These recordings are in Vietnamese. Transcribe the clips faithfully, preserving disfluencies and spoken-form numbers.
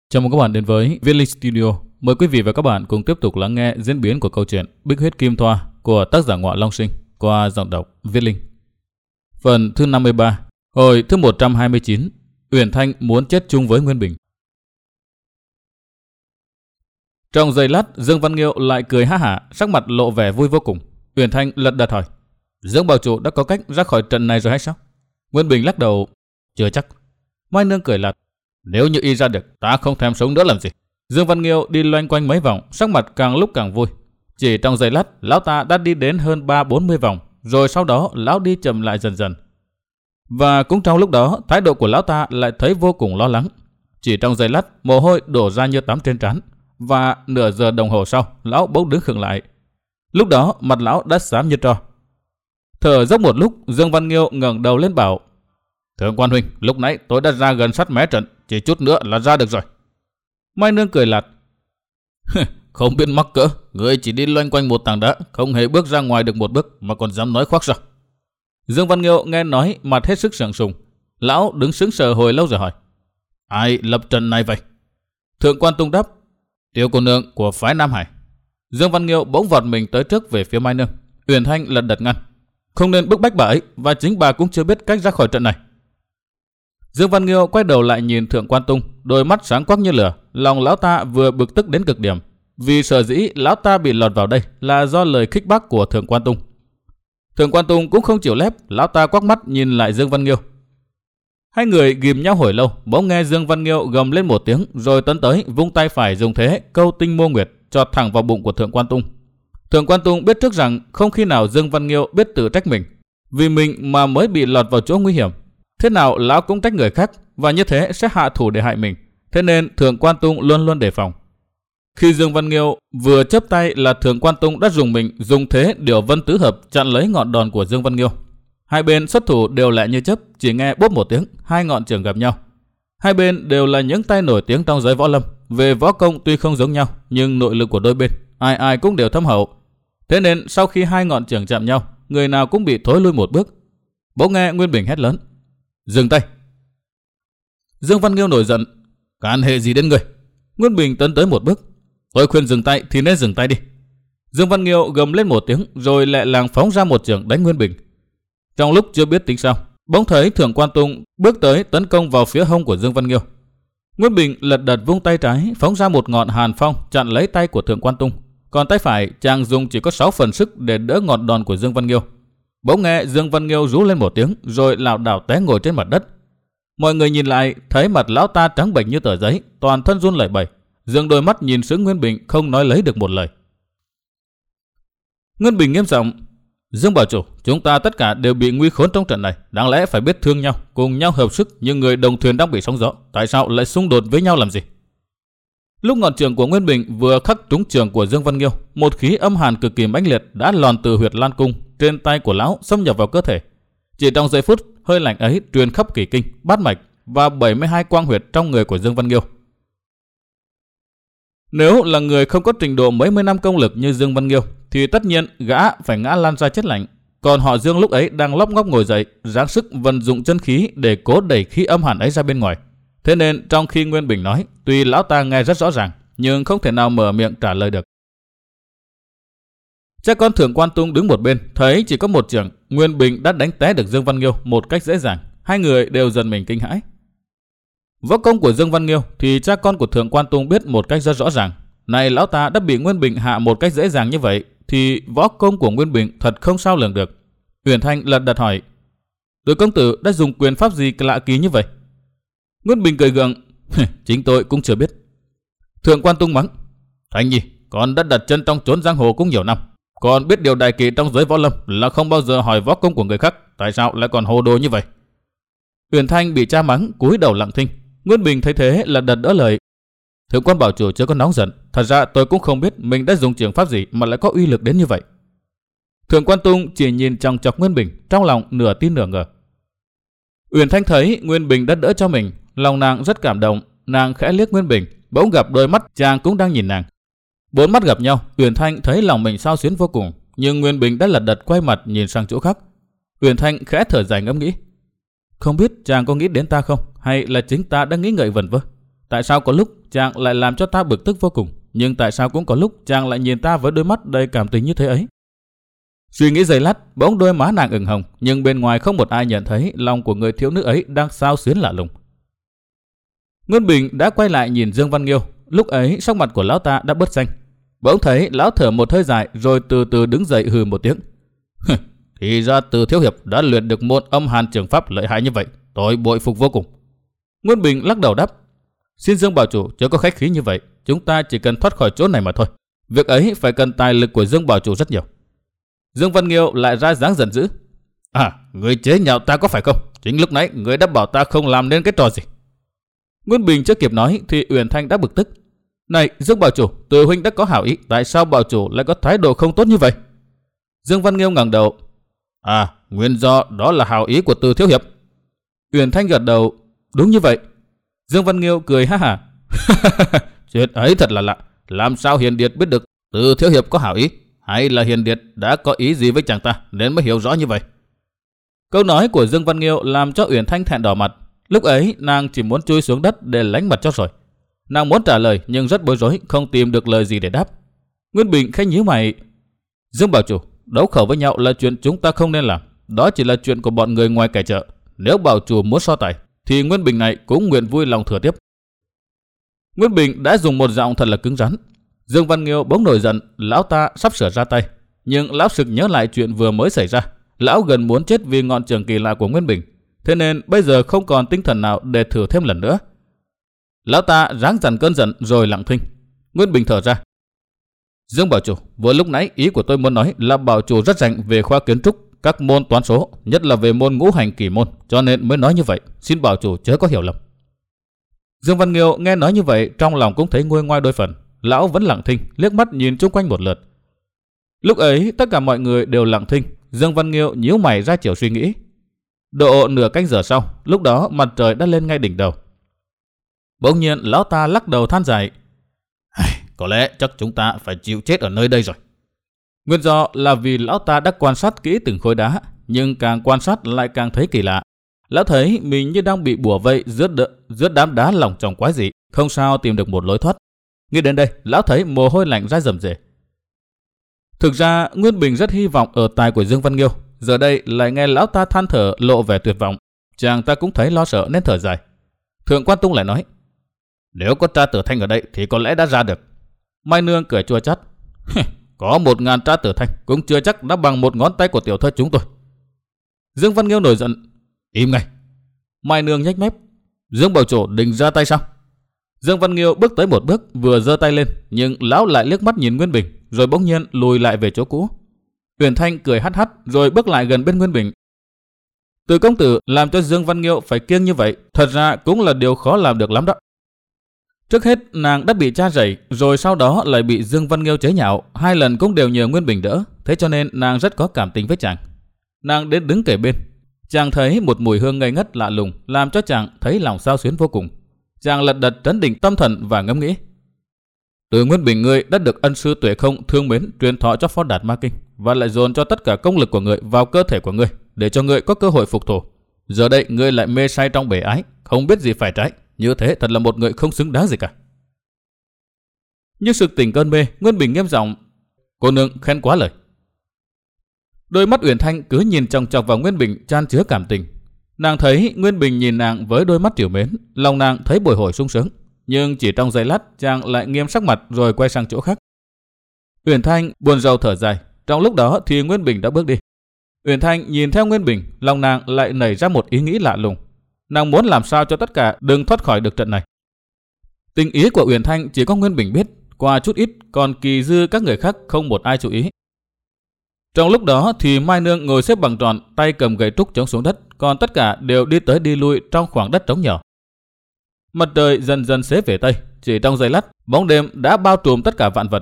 Chào mừng các bạn đến với Viết Linh Studio. Mời quý vị và các bạn cùng tiếp tục lắng nghe diễn biến của câu chuyện Bích Huyết Kim Thoa của tác giả Ngọa Long Sinh qua giọng đọc Viết Linh. Phần thứ năm mươi ba, hồi thứ một trăm hai mươi chín, Uyển Thanh muốn chết chung với Nguyên Bình. Trong giây lát, Dương Văn Nghiêu lại cười ha hả, sắc mặt lộ vẻ vui vô cùng. Uyển Thanh lật đật hỏi: Dương bảo chủ đã có cách ra khỏi trận này rồi hay sao? Nguyên Bình lắc đầu: Chưa chắc. Mai Nương cười lạt: Nếu như y ra được, ta không thèm sống nữa làm gì. Dương Văn Nghiêu đi loanh quanh mấy vòng, sắc mặt càng lúc càng vui. Chỉ trong giây lát, lão ta đã đi đến hơn ba bốn mươi vòng, rồi sau đó lão đi chậm lại dần dần. Và cũng trong lúc đó, thái độ của lão ta lại thấy vô cùng lo lắng. Chỉ trong giây lát, mồ hôi đổ ra như tắm trên trán, và nửa giờ đồng hồ sau, lão bỗng đứng khựng lại. Lúc đó, mặt lão đã xám như tro. Thở dốc một lúc, Dương Văn Nghiêu ngẩng đầu lên bảo: Thượng quan huynh, lúc nãy tôi đã ra gần sát mé trận, chỉ chút nữa là ra được rồi. Mai Nương cười lạt: Không biết mắc cỡ, người chỉ đi loanh quanh một tảng đá, không hề bước ra ngoài được một bước mà còn dám nói khoác sao? Dương Văn Nghiêu nghe nói mặt hết sức sượng sùng. Lão đứng sững sờ hồi lâu rồi hỏi: Ai lập trận này vậy? Thượng quan Tung đáp: Tiểu cô nương của phái Nam Hải. Dương Văn Nghiêu bỗng vọt mình tới trước về phía Mai Nương. Uyển Thanh lật đật ngăn: Không nên bức bách bà ấy, và chính bà cũng chưa biết cách ra khỏi trận này. Dương Văn Nghiêu quay đầu lại nhìn Thượng quan Tung, đôi mắt sáng quắc như lửa. Lòng lão ta vừa bực tức đến cực điểm, vì sở dĩ lão ta bị lọt vào đây là do lời khích bác của Thượng quan Tung. Thượng quan Tung cũng không chịu lép, lão ta quắc mắt nhìn lại Dương Văn Nghiêu. Hai người ghìm nhau hồi lâu, bỗng nghe Dương Văn Nghiêu gầm lên một tiếng, rồi tấn tới vung tay phải dùng thế câu tinh mô nguyệt chọt thẳng vào bụng của Thượng quan Tung. Thượng quan Tung biết trước rằng không khi nào Dương Văn Nghiêu biết tự trách mình, vì mình mà mới bị lọt vào chỗ nguy hiểm. Thế nào lão cũng trách người khác, và như thế sẽ hạ thủ để hại mình. Thế nên Thượng quan Tung luôn luôn đề phòng. Khi Dương Văn Nghiêu vừa chớp tay là Thượng quan Tung đã dùng mình dùng thế điều vân tứ hợp chặn lấy ngọn đòn của Dương Văn Nghiêu. Hai bên xuất thủ đều lẹ như chớp, chỉ nghe bốp một tiếng, hai ngọn trường gặp nhau. Hai bên đều là những tay nổi tiếng trong giới võ lâm. Về võ công tuy không giống nhau, nhưng nội lực của đôi bên ai ai cũng đều thâm hậu. Thế nên sau khi hai ngọn trường chạm nhau, người nào cũng bị thối lui một bước. Bỗng nghe Nguyên Bình hét lớn: Dừng tay! Dương Văn Nghiêu nổi giận: Can hệ gì đến người? Nguyên Bình tấn tới một bước: Tôi khuyên dừng tay thì nên dừng tay đi. Dương Văn Nghiêu gầm lên một tiếng, rồi lẹ làng phóng ra một chưởng đánh Nguyên Bình. Trong lúc chưa biết tính sao, bỗng thấy Thượng quan Tung bước tới tấn công vào phía hông của Dương Văn Nghiêu. Nguyên Bình lật đật vung tay trái phóng ra một ngọn hàn phong chặn lấy tay của Thượng quan Tung, còn tay phải chàng dùng chỉ có sáu phần sức để đỡ ngọn đòn của Dương Văn Nghiêu. Bỗng nghe Dương Văn Nghiêu rú lên một tiếng, rồi lảo đảo té ngồi trên mặt đất. Mọi người nhìn lại thấy mặt lão ta trắng bệch như tờ giấy, toàn thân run lẩy bẩy. Dương đôi mắt nhìn sững Nguyên Bình, không nói lấy được một lời. Nguyên Bình nghiêm giọng: Dương bảo chủ, chúng ta tất cả đều bị nguy khốn trong trận này, đáng lẽ phải biết thương nhau, cùng nhau hợp sức, nhưng người đồng thuyền đang bị sóng gió, tại sao lại xung đột với nhau làm gì? Lúc ngọn trường của Nguyên Bình vừa khắc trúng trường của Dương Văn Nghiêu, một khí âm hàn cực kỳ mãnh liệt đã lòn từ huyệt lan cung trên tay của lão xâm nhập vào cơ thể. Chỉ trong giây phút, hơi lạnh ấy truyền khắp kỳ kinh, bát mạch và bảy mươi hai quang huyệt trong người của Dương Văn Nghiêu. Nếu là người không có trình độ mấy mươi năm công lực như Dương Văn Nghiêu, thì tất nhiên gã phải ngã lăn ra chết lạnh. Còn họ Dương lúc ấy đang lóc ngóc ngồi dậy, ráng sức vận dụng chân khí để cố đẩy khí âm hàn ấy ra bên ngoài. Thế nên trong khi Nguyên Bình nói, tuy lão ta nghe rất rõ ràng, nhưng không thể nào mở miệng trả lời được. Cha con Thượng quan Tung đứng một bên, thấy chỉ có một chưởng, Nguyên Bình đã đánh té được Dương Văn Nghiêu một cách dễ dàng. Hai người đều giật mình kinh hãi. Võ công của Dương Văn Nghiêu thì cha con của Thượng quan Tung biết một cách rất rõ ràng. Này lão ta đã bị Nguyên Bình hạ một cách dễ dàng như vậy, thì võ công của Nguyên Bình thật không sao lường được. Uyển Thanh lật đật hỏi: Đội công tử đã dùng quyền pháp gì lạ kỳ như vậy? Nguyên Bình cười gượng: Chính tôi cũng chưa biết. Thượng quan Tung mắng: Thanh nhi, con đã đặt chân trong chốn giang hồ cũng nhiều năm, còn biết điều đại kỵ trong giới võ lâm là không bao giờ hỏi võ công của người khác, tại sao lại còn hồ đồ như vậy? Uyển Thanh bị cha mắng cúi đầu lặng thinh. Nguyên Bình thấy thế là đật đỡ lời: Thượng quan bảo chủ chưa có nóng giận, thật ra tôi cũng không biết mình đã dùng trường pháp gì mà lại có uy lực đến như vậy. Thượng quan Tung chỉ nhìn chòng chọc Nguyên Bình, trong lòng nửa tin nửa ngờ. Uyển Thanh thấy Nguyên Bình đã đỡ cho mình, lòng nàng rất cảm động. Nàng khẽ liếc Nguyên Bình, bỗng gặp đôi mắt chàng cũng đang nhìn nàng. Bốn mắt gặp nhau, Uyển Thanh thấy lòng mình xao xuyến vô cùng, nhưng Nguyên Bình đã lật đật quay mặt nhìn sang chỗ khác. Uyển Thanh khẽ thở dài ngẫm nghĩ: Không biết chàng có nghĩ đến ta không, hay là chính ta đang nghĩ ngợi vẩn vơ? Tại sao có lúc chàng lại làm cho ta bực tức vô cùng, nhưng tại sao cũng có lúc chàng lại nhìn ta với đôi mắt đầy cảm tình như thế ấy? Suy nghĩ giây lát, bỗng đôi má nàng ửng hồng, nhưng bên ngoài không một ai nhận thấy lòng của người thiếu nữ ấy đang xao xuyến lạ lùng. Nguyên Bình đã quay lại nhìn Dương Văn Nghiêu, lúc ấy sắc mặt của lão ta đã bớt xanh. Bỗng thấy lão thở một hơi dài rồi từ từ đứng dậy hừ một tiếng. Thì ra Từ thiếu hiệp đã luyện được môn âm hàn trường pháp lợi hại như vậy, tôi bội phục vô cùng. Nguyên Bình lắc đầu đáp: Xin Dương bảo chủ chớ có khách khí như vậy, chúng ta chỉ cần thoát khỏi chỗ này mà thôi. Việc ấy phải cần tài lực của Dương bảo chủ rất nhiều. Dương Văn Nghiêu lại ra dáng giận dữ: À, người chế nhạo ta có phải không? Chính lúc nãy người đã bảo ta không làm nên cái trò gì. Nguyên Bình chưa kịp nói thì Uyển Thanh đã bực tức: Này Dương bảo chủ, Từ huynh đã có hảo ý, tại sao bảo chủ lại có thái độ không tốt như vậy? Dương Văn Nghiêu ngẩng đầu: À, nguyên do đó là hảo ý của Từ thiếu hiệp. Uyển Thanh gật đầu: Đúng như vậy. Dương Văn Nghiêu cười ha hả: Chuyện ấy thật là lạ, làm sao Hiền Điệt biết được Từ thiếu hiệp có hảo ý, hay là Hiền Điệt đã có ý gì với chàng ta nên mới hiểu rõ như vậy? Câu nói của Dương Văn Nghiêu làm cho Uyển Thanh thẹn đỏ mặt. Lúc ấy nàng chỉ muốn chui xuống đất để lánh mặt cho rồi. Nàng muốn trả lời nhưng rất bối rối, không tìm được lời gì để đáp. Nguyên Bình khẽ nhíu mày: Dương bảo chủ, đấu khẩu với nhau là chuyện chúng ta không nên làm, đó chỉ là chuyện của bọn người ngoài kẻ chợ. Nếu bảo chủ muốn so tài thì Nguyên Bình này cũng nguyện vui lòng thừa tiếp. Nguyên Bình đã dùng một giọng thật là cứng rắn. Dương Văn Nghiêu bỗng nổi giận, lão ta sắp sửa ra tay, nhưng lão sực nhớ lại chuyện vừa mới xảy ra. Lão gần muốn chết vì ngọn trường kỳ lạ của Nguyên Bình, thế nên bây giờ không còn tinh thần nào để thử thêm lần nữa. Lão ta ráng dằn cơn giận rồi lặng thinh. Nguyên Bình thở ra: Dương bảo chủ, vừa lúc nãy ý của tôi muốn nói là bảo chủ rất rành về khoa kiến trúc, các môn toán số, nhất là về môn ngũ hành kỳ môn, cho nên mới nói như vậy, xin bảo chủ chớ có hiểu lầm. Dương Văn Nghiêu nghe nói như vậy, trong lòng cũng thấy nguôi ngoai đôi phần. Lão vẫn lặng thinh, liếc mắt nhìn chung quanh một lượt. Lúc ấy tất cả mọi người đều lặng thinh. Dương Văn Nghiêu nhíu mày ra chiều suy nghĩ. Độ nửa canh giờ sau, lúc đó mặt trời đã lên ngay đỉnh đầu. Bỗng nhiên lão ta lắc đầu than dài: Có lẽ chắc chúng ta phải chịu chết ở nơi đây rồi. Nguyên do là vì lão ta đã quan sát kỹ từng khối đá, nhưng càng quan sát lại càng thấy kỳ lạ. Lão thấy mình như đang bị bủa vây giữa, đ- giữa đám đá lỏng chòng quái dị, không sao tìm được một lối thoát. Nghĩ đến đây, lão thấy mồ hôi lạnh ra rầm rề. Thực ra Nguyên Bình rất hy vọng ở tài của Dương Văn Nghiêu, giờ đây lại nghe lão ta than thở lộ vẻ tuyệt vọng. Chàng ta cũng thấy lo sợ nên thở dài. Thượng Quan Tung lại nói: Nếu có Tra Tử Thanh ở đây thì có lẽ đã ra được. Mai Nương cười chua chát: Có một ngàn Tra Tử Thanh cũng chưa chắc đã bằng một ngón tay của tiểu thơ chúng tôi. Dương Văn Nghiêu nổi giận: Im ngay. Mai Nương nhếch mép: Dương bảo chủ định ra tay sao? Dương Văn Nghiêu bước tới một bước, vừa giơ tay lên, nhưng lão lại liếc mắt nhìn Nguyên Bình, rồi bỗng nhiên lùi lại về chỗ cũ. Uyển Thanh cười hắt hắt rồi bước lại gần bên Nguyên Bình. Từ công tử làm cho Dương Văn Nghiêu phải kiêng như vậy, thật ra cũng là điều khó làm được lắm đó. Trước hết nàng đã bị cha rầy, rồi sau đó lại bị Dương Văn Nghiêu chế nhạo, hai lần cũng đều nhờ Nguyên Bình đỡ, thế cho nên nàng rất có cảm tình với chàng. Nàng đến đứng kề bên, chàng thấy một mùi hương ngây ngất lạ lùng, làm cho chàng thấy lòng xao xuyến vô cùng. Chàng lật đật trấn định tâm thần và ngẫm nghĩ: Từ Nguyên Bình ngươi đã được ân sư Tuệ Không thương mến truyền thọ cho Phó Đạt Ma Kinh, và lại dồn cho tất cả công lực của ngươi vào cơ thể của ngươi để cho ngươi có cơ hội phục thù. Giờ đây ngươi lại mê say trong bể ái, không biết gì phải trái, như thế thật là một người không xứng đáng gì cả. Như sực tỉnh cơn mê, Nguyên Bình nghiêm giọng: Cô nương khen quá lời. Đôi mắt Uyển Thanh cứ nhìn chòng chọc vào Nguyên Bình chan chứa cảm tình. Nàng thấy Nguyên Bình nhìn nàng với đôi mắt trìu mến, lòng nàng thấy bồi hồi sung sướng. Nhưng chỉ trong giây lát, chàng lại nghiêm sắc mặt rồi quay sang chỗ khác. Uyển Thanh buồn rầu thở dài. Trong lúc đó thì Nguyên Bình đã bước đi. Uyển Thanh nhìn theo Nguyên Bình, lòng nàng lại nảy ra một ý nghĩ lạ lùng. Nàng muốn làm sao cho tất cả đừng thoát khỏi được trận này. Tình ý của Uyển Thanh chỉ có Nguyên Bình biết, qua chút ít, còn kỳ dư các người khác không một ai chú ý. Trong lúc đó thì Mai Nương ngồi xếp bằng tròn, tay cầm gậy trúc chống xuống đất, còn tất cả đều đi tới đi lui trong khoảng đất trống nhỏ. Mặt trời dần dần xế về tây, chỉ trong giây lát, bóng đêm đã bao trùm tất cả vạn vật.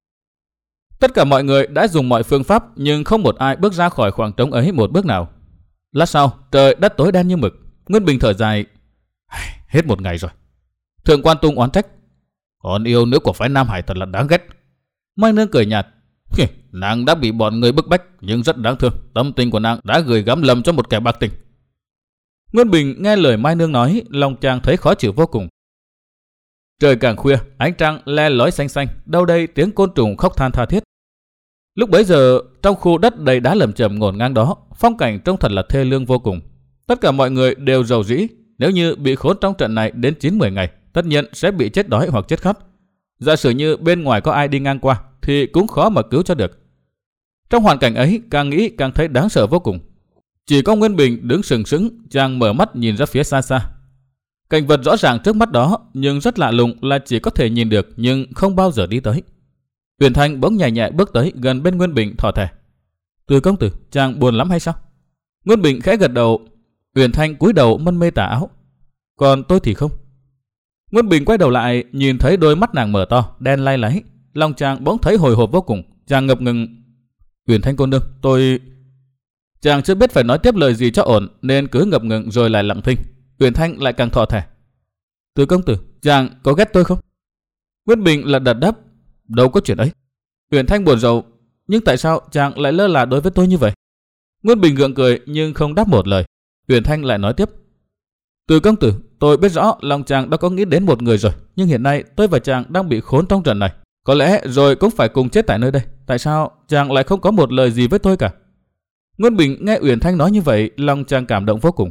Tất cả mọi người đã dùng mọi phương pháp, nhưng không một ai bước ra khỏi khoảng trống ấy một bước nào. Lát sau, trời đất tối đen như mực. Nguyên Bình thở dài: Hết một ngày rồi. Thượng Quan Tung oán trách: Con yêu nữ của phái Nam Hải thật là đáng ghét. Mai Nương cười nhạt: Nàng đã bị bọn người bức bách, nhưng rất đáng thương. Tâm tình của nàng đã gửi gắm lầm cho một kẻ bạc tình. Nguyên Bình nghe lời Mai Nương nói, lòng chàng thấy khó chịu vô cùng. Trời càng khuya, ánh trăng le lói xanh xanh, đâu đây tiếng côn trùng khóc than tha thiết. Lúc bấy giờ, trong khu đất đầy đá lởm chởm ngổn ngang đó, phong cảnh trông thật là thê lương vô cùng. Tất cả mọi người đều rầu rĩ, nếu như bị khốn trong trận này đến chín mười ngày, tất nhiên sẽ bị chết đói hoặc chết khát. Giả sử như bên ngoài có ai đi ngang qua thì cũng khó mà cứu cho được. Trong hoàn cảnh ấy, càng nghĩ càng thấy đáng sợ vô cùng. Chỉ có Nguyên Bình đứng sừng sững, chàng mở mắt nhìn ra phía xa xa. Cảnh vật rõ ràng trước mắt đó, nhưng rất lạ lùng là chỉ có thể nhìn được nhưng không bao giờ đi tới. Uyển Thanh bỗng nhẹ nhẹ bước tới gần bên Nguyên Bình thỏ thẻ. Từ công tử, chàng buồn lắm hay sao? Nguyên Bình khẽ gật đầu. Uyển Thanh cúi đầu mân mê tà áo. Còn tôi thì không. Nguyên Bình quay đầu lại, nhìn thấy đôi mắt nàng mở to, đen lay láy. Lòng chàng bỗng thấy hồi hộp vô cùng, chàng ngập ngừng. Uyển Thanh cô nương, tôi... Chàng chưa biết phải nói tiếp lời gì cho ổn, nên cứ ngập ngừng rồi lại lặng thinh. Uyển Thanh lại càng thỏ thẻ. Từ công tử, chàng có ghét tôi không? Nguyên Bình lật đật đáp. Đâu có chuyện ấy. Uyển Thanh buồn rầu. Nhưng tại sao chàng lại lơ là đối với tôi như vậy? Nguyên Bình gượng cười nhưng không đáp một lời. Uyển Thanh lại nói tiếp. Từ công tử, tôi biết rõ lòng chàng đã có nghĩ đến một người rồi, nhưng hiện nay tôi và chàng đang bị khốn trong trận này. Có lẽ rồi cũng phải cùng chết tại nơi đây. Tại sao chàng lại không có một lời gì với tôi cả? Nguyên Bình nghe Uyển Thanh nói như vậy, lòng chàng cảm động vô cùng.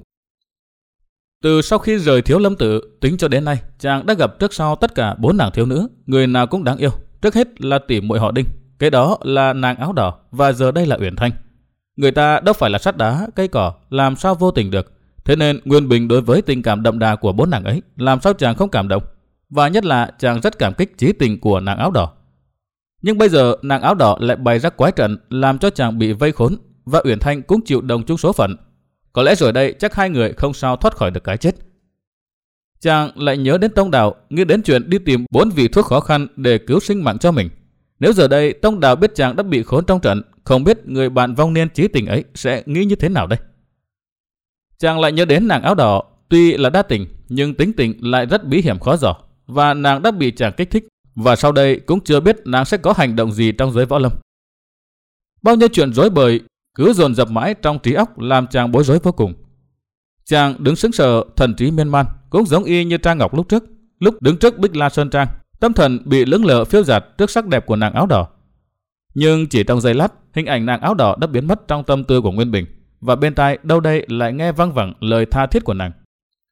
Từ sau khi rời Thiếu Lâm Tự, tính cho đến nay, chàng đã gặp trước sau tất cả bốn nàng thiếu nữ, người nào cũng đáng yêu. Trước hết là tỷ muội họ Đinh, cái đó là nàng áo đỏ, và giờ đây là Uyển Thanh. Người ta đâu phải là sắt đá, cây cỏ, làm sao vô tình được. Thế nên Nguyên Bình đối với tình cảm đậm đà của bốn nàng ấy, làm sao chàng không cảm động. Và nhất là chàng rất cảm kích chí tình của nàng áo đỏ. Nhưng bây giờ nàng áo đỏ lại bày ra quái trận, làm cho chàng bị vây khốn, và Uyển Thanh cũng chịu đồng chung số phận. Có lẽ rồi đây chắc hai người không sao thoát khỏi được cái chết. Chàng lại nhớ đến Tông Đào, nghĩ đến chuyện đi tìm bốn vị thuốc khó khăn để cứu sinh mạng cho mình. Nếu giờ đây Tông Đào biết chàng đã bị khốn trong trận, không biết người bạn vong niên chí tình ấy sẽ nghĩ như thế nào đây. Chàng lại nhớ đến nàng áo đỏ, tuy là đa tình nhưng tính tình lại rất bí hiểm khó dò, và nàng đã bị chàng kích thích, và sau đây cũng chưa biết nàng sẽ có hành động gì trong giới võ lâm. Bao nhiêu chuyện rối bời cứ dồn dập mãi trong trí óc, làm chàng bối rối vô cùng. Chàng đứng sững sờ, thần trí miên man, cũng giống y như Trang Ngọc lúc trước, lúc đứng trước Bích La Sơn Trang, tâm thần bị lững lờ phiêu dạt trước sắc đẹp của nàng áo đỏ. Nhưng chỉ trong giây lát, hình ảnh nàng áo đỏ đã biến mất trong tâm tư của Nguyên Bình, và bên tai đâu đây lại nghe văng vẳng lời tha thiết của nàng.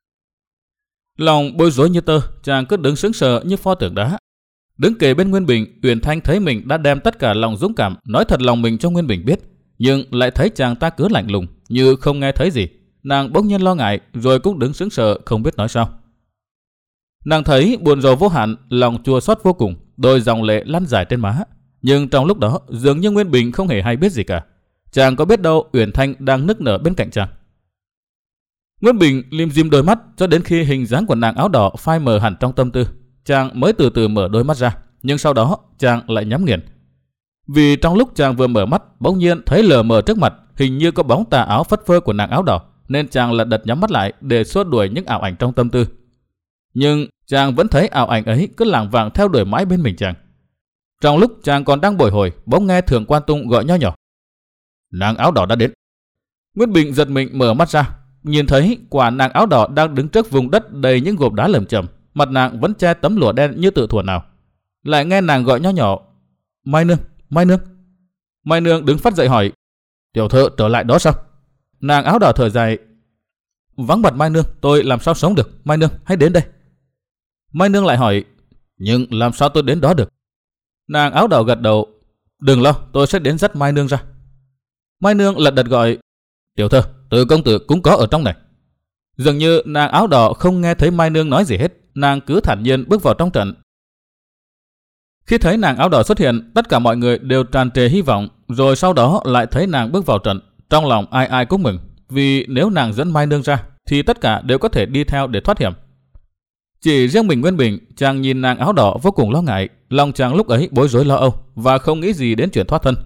Lòng bối rối như tơ, chàng cứ đứng sững sờ như pho tượng đá. Đứng kề bên Nguyên Bình, Uyển Thanh thấy mình đã đem tất cả lòng dũng cảm nói thật lòng mình cho Nguyên Bình biết, nhưng lại thấy chàng ta cứ lạnh lùng như không nghe thấy gì. Nàng bỗng nhiên lo ngại, rồi cũng đứng sững sờ không biết nói sao. Nàng thấy buồn rầu vô hạn, lòng chua xót vô cùng, đôi dòng lệ lăn dài trên má. Nhưng trong lúc đó dường như Nguyên Bình không hề hay biết gì cả. Chàng có biết đâu Uyển Thanh đang nức nở bên cạnh chàng. Nguyên Bình lim dim đôi mắt cho đến khi hình dáng của nàng áo đỏ phai mờ hẳn trong tâm tư, chàng mới từ từ mở đôi mắt ra. Nhưng sau đó chàng lại nhắm nghiền. Vì trong lúc chàng vừa mở mắt, bỗng nhiên thấy lờ mờ trước mặt, hình như có bóng tà áo phất phơ của nàng áo đỏ, nên chàng lật đật nhắm mắt lại để xua đuổi những ảo ảnh trong tâm tư. Nhưng chàng vẫn thấy ảo ảnh ấy cứ lảng vảng theo đuổi mãi bên mình chàng. Trong lúc chàng còn đang bồi hồi, bỗng nghe Thượng Quan Tung gọi nho nhỏ. Nàng áo đỏ đã đến. Nguyên Bình giật mình mở mắt ra, nhìn thấy quả nàng áo đỏ đang đứng trước vùng đất đầy những gộp đá lởm chởm, mặt nàng vẫn che tấm lụa đen như tự thuở nào. Lại nghe nàng gọi nho nhỏ. Mai nương, Mai nương. Mai nương đứng phát dậy hỏi. Tiểu thơ trở lại đó sao? Nàng áo đỏ thở dài. Vắng mặt Mai nương, tôi làm sao sống được. Mai nương, hãy đến đây. Mai nương lại hỏi. Nhưng làm sao tôi đến đó được? Nàng áo đỏ gật đầu. Đừng lo, tôi sẽ đến dắt Mai nương ra. Mai nương lật đật gọi. Tiểu thơ, Từ công tử cũng có ở trong này. Dường như nàng áo đỏ không nghe thấy Mai nương nói gì hết, nàng cứ thản nhiên bước vào trong trận. Khi thấy nàng áo đỏ xuất hiện, tất cả mọi người đều tràn trề hy vọng, rồi sau đó lại thấy nàng bước vào trận. Trong lòng ai ai cũng mừng, vì nếu nàng dẫn Mai nương ra, thì tất cả đều có thể đi theo để thoát hiểm. Chỉ riêng mình Nguyên Bình, chàng nhìn nàng áo đỏ vô cùng lo ngại, lòng chàng lúc ấy bối rối lo âu và không nghĩ gì đến chuyện thoát thân.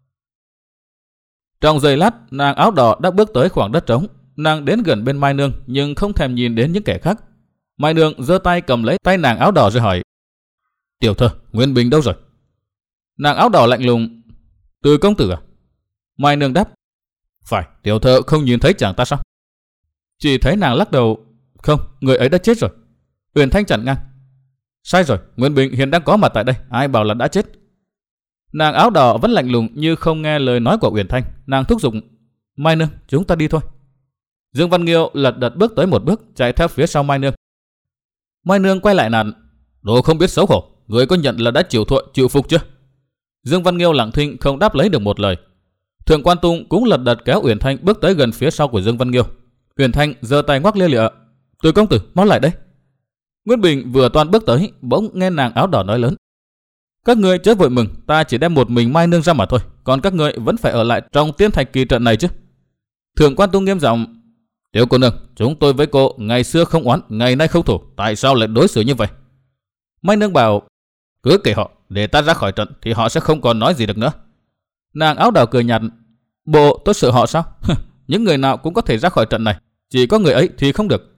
Trong giây lát, nàng áo đỏ đã bước tới khoảng đất trống, nàng đến gần bên Mai nương nhưng không thèm nhìn đến những kẻ khác. Mai nương giơ tay cầm lấy tay nàng áo đỏ rồi hỏi. Tiểu thơ, Nguyên Bình đâu rồi? Nàng áo đỏ lạnh lùng. Từ công tử à? Mai nương đáp. Phải, tiểu thơ không nhìn thấy chàng ta sao? Chỉ thấy nàng lắc đầu. Không, người ấy đã chết rồi. Uyển Thanh chặn ngang. Sai rồi, Nguyên Bình hiện đang có mặt tại đây, ai bảo là đã chết. Nàng áo đỏ vẫn lạnh lùng như không nghe lời nói của Uyển Thanh, nàng thúc giục, Mai Nương, chúng ta đi thôi. Dương Văn Nghiêu lật đật bước tới một bước, chạy theo phía sau Mai Nương. Mai Nương quay lại nạt, đồ không biết xấu hổ, người có nhận là đã chịu thua, chịu phục chưa? Dương Văn Nghiêu lặng thinh không đáp lấy được một lời. Thượng Quan Tung cũng lật đật kéo Uyển Thanh bước tới gần phía sau của Dương Văn Nghiêu. Uyển Thanh giơ tay ngoắc lia lịa, Từ công tử, mau lại đây. Nguyên Bình vừa toan bước tới, bỗng nghe nàng áo đỏ nói lớn, các ngươi chớ vội mừng, ta chỉ đem một mình Mai Nương ra mà thôi, còn các ngươi vẫn phải ở lại trong Tiên Thạch kỳ trận này chứ. Thượng Quan Tung nghiêm giọng, Tiểu cô nương, chúng tôi với cô ngày xưa không oán, ngày nay không thù, tại sao lại đối xử như vậy? Mai Nương bảo, cứ kể họ, để ta ra khỏi trận thì họ sẽ không còn nói gì được nữa. Nàng áo đỏ cười nhạt, bộ tôi sợ họ sao? Những người nào cũng có thể ra khỏi trận này, chỉ có người ấy thì không được.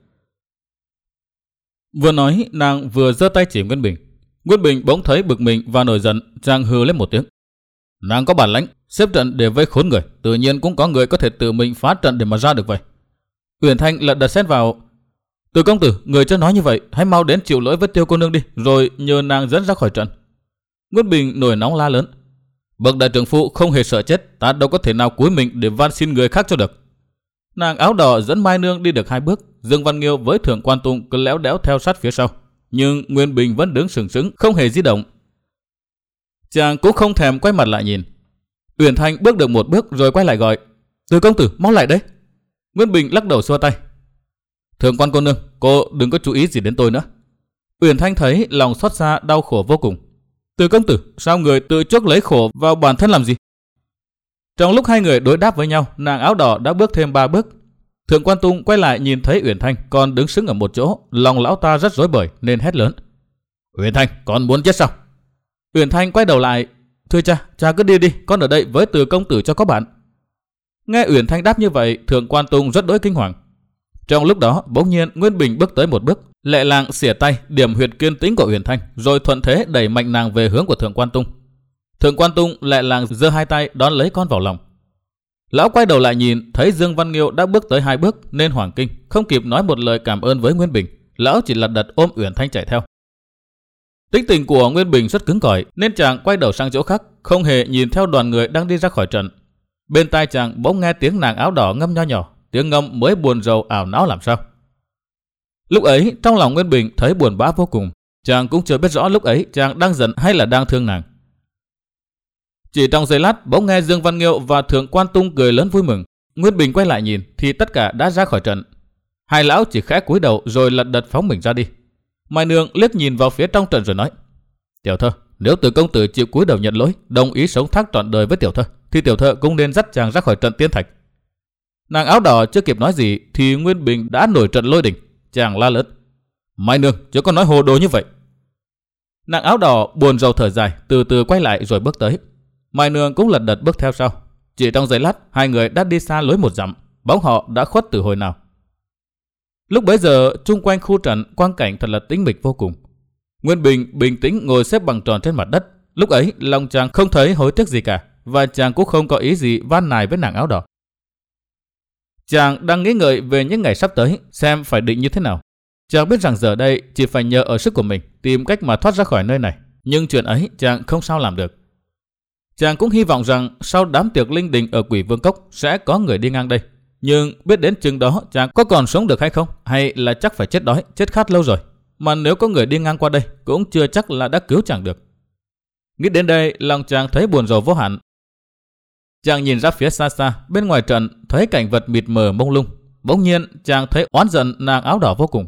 Vừa nói, nàng vừa giơ tay chỉ Nguyên Bình. Nguyên Bình bỗng thấy bực mình và nổi giận, chàng hừ lên một tiếng. Nàng có bản lãnh xếp trận để vây khốn người, tự nhiên cũng có người có thể tự mình phá trận để mà ra được vậy. Uyển Thanh lật đật xen vào, Từ công tử, người chưa nói như vậy, hãy mau đến chịu lỗi với Tiêu cô nương đi, rồi nhờ nàng dẫn ra khỏi trận. Nguyên Bình nổi nóng la lớn, bậc đại trưởng phu không hề sợ chết, ta đâu có thể nào cúi mình để van xin người khác cho được. Nàng áo đỏ dẫn Mai Nương đi được hai bước, Dương Văn Nghiêu với Thượng Quan Tung cứ léo đéo theo sát phía sau, nhưng Nguyên Bình vẫn đứng sừng sững không hề di động. Chàng cũng không thèm quay mặt lại nhìn. Uyển Thanh bước được một bước rồi quay lại gọi, Từ công tử, mau lại đấy. Nguyên Bình lắc đầu xua tay, Thượng Quan cô nương, cô đừng có chú ý gì đến tôi nữa. Uyển Thanh thấy lòng xót xa đau khổ vô cùng. Từ công tử, sao người tự chuốc lấy khổ vào bản thân làm gì? Trong lúc hai người đối đáp với nhau, nàng áo đỏ đã bước thêm ba bước. Thượng Quan Tung quay lại nhìn thấy Uyển Thanh còn đứng sững ở một chỗ, lòng lão ta rất rối bời nên hét lớn, Uyển Thanh, con muốn chết sao? Uyển Thanh quay đầu lại, thưa cha, cha cứ đi đi, con ở đây với Từ công tử cho có bạn. Nghe Uyển Thanh đáp như vậy, Thượng Quan Tung rất đỗi kinh hoàng. Trong lúc đó, bỗng nhiên Nguyên Bình bước tới một bước, lẹ làng xỉa tay điểm huyệt kiên tĩnh của Uyển Thanh, rồi thuận thế đẩy mạnh nàng về hướng của Thượng Quan Tung. Thượng Quan Tung lẹ làng giơ hai tay đón lấy con vào lòng. Lão quay đầu lại nhìn, thấy Dương Văn Nghiêu đã bước tới hai bước nên hoảng kinh, không kịp nói một lời cảm ơn với Nguyên Bình, lão chỉ lật đật ôm Uyển Thanh chạy theo. Tính tình của Nguyên Bình rất cứng cỏi nên chàng quay đầu sang chỗ khác, không hề nhìn theo đoàn người đang đi ra khỏi trận. Bên tai chàng bỗng nghe tiếng nàng áo đỏ ngâm nho nhỏ, tiếng ngâm mới buồn rầu ảo não làm sao. Lúc ấy trong lòng Nguyên Bình thấy buồn bã vô cùng, chàng cũng chưa biết rõ lúc ấy chàng đang giận hay là đang thương nàng. Chỉ trong giây lát bỗng nghe Dương Văn Nghiêu và Thượng Quan Tung cười lớn vui mừng. Nguyên Bình quay lại nhìn thì tất cả đã ra khỏi trận. Hai lão chỉ khẽ cúi đầu rồi lật đật phóng mình ra đi. Mai Nương liếc nhìn vào phía trong trận rồi nói, Tiểu thơ, nếu Từ công tử chịu cúi đầu nhận lỗi, đồng ý sống thác trọn đời với tiểu thơ, thì tiểu thơ cũng nên dắt chàng ra khỏi trận Tiên Thạch. Nàng áo đỏ chưa kịp nói gì thì Nguyên Bình đã nổi trận lôi đình. Chàng la lớn, Mai Nương, chứ có nói hồ đồ như vậy. Nàng áo đỏ buồn rầu thở dài, từ từ quay lại rồi bước tới. Mai Nương cũng lật đật bước theo sau. Chỉ trong giây lát, hai người đã đi xa lối một dặm, bóng họ đã khuất từ hồi nào. Lúc bấy giờ, chung quanh khu trận quang cảnh thật là tĩnh mịch vô cùng. Nguyên Bình bình tĩnh ngồi xếp bằng tròn trên mặt đất. Lúc ấy, lòng chàng không thấy hối tiếc gì cả, và chàng cũng không có ý gì van nài với nàng áo đỏ. Chàng đang nghĩ ngợi về những ngày sắp tới, xem phải định như thế nào. Chàng biết rằng giờ đây chỉ phải nhờ ở sức của mình tìm cách mà thoát ra khỏi nơi này, nhưng chuyện ấy chàng không sao làm được. Chàng cũng hy vọng rằng sau đám tiệc linh đình ở Quỷ Vương Cốc sẽ có người đi ngang đây, nhưng biết đến chừng đó chàng có còn sống được hay không, hay là chắc phải chết đói, chết khát lâu rồi. Mà nếu có người đi ngang qua đây cũng chưa chắc là đã cứu chàng được. Nghĩ đến đây, lòng chàng thấy buồn rầu vô hạn. Chàng nhìn ra phía xa xa, bên ngoài trận thấy cảnh vật mịt mờ mông lung. Bỗng nhiên chàng thấy oán giận nàng áo đỏ vô cùng.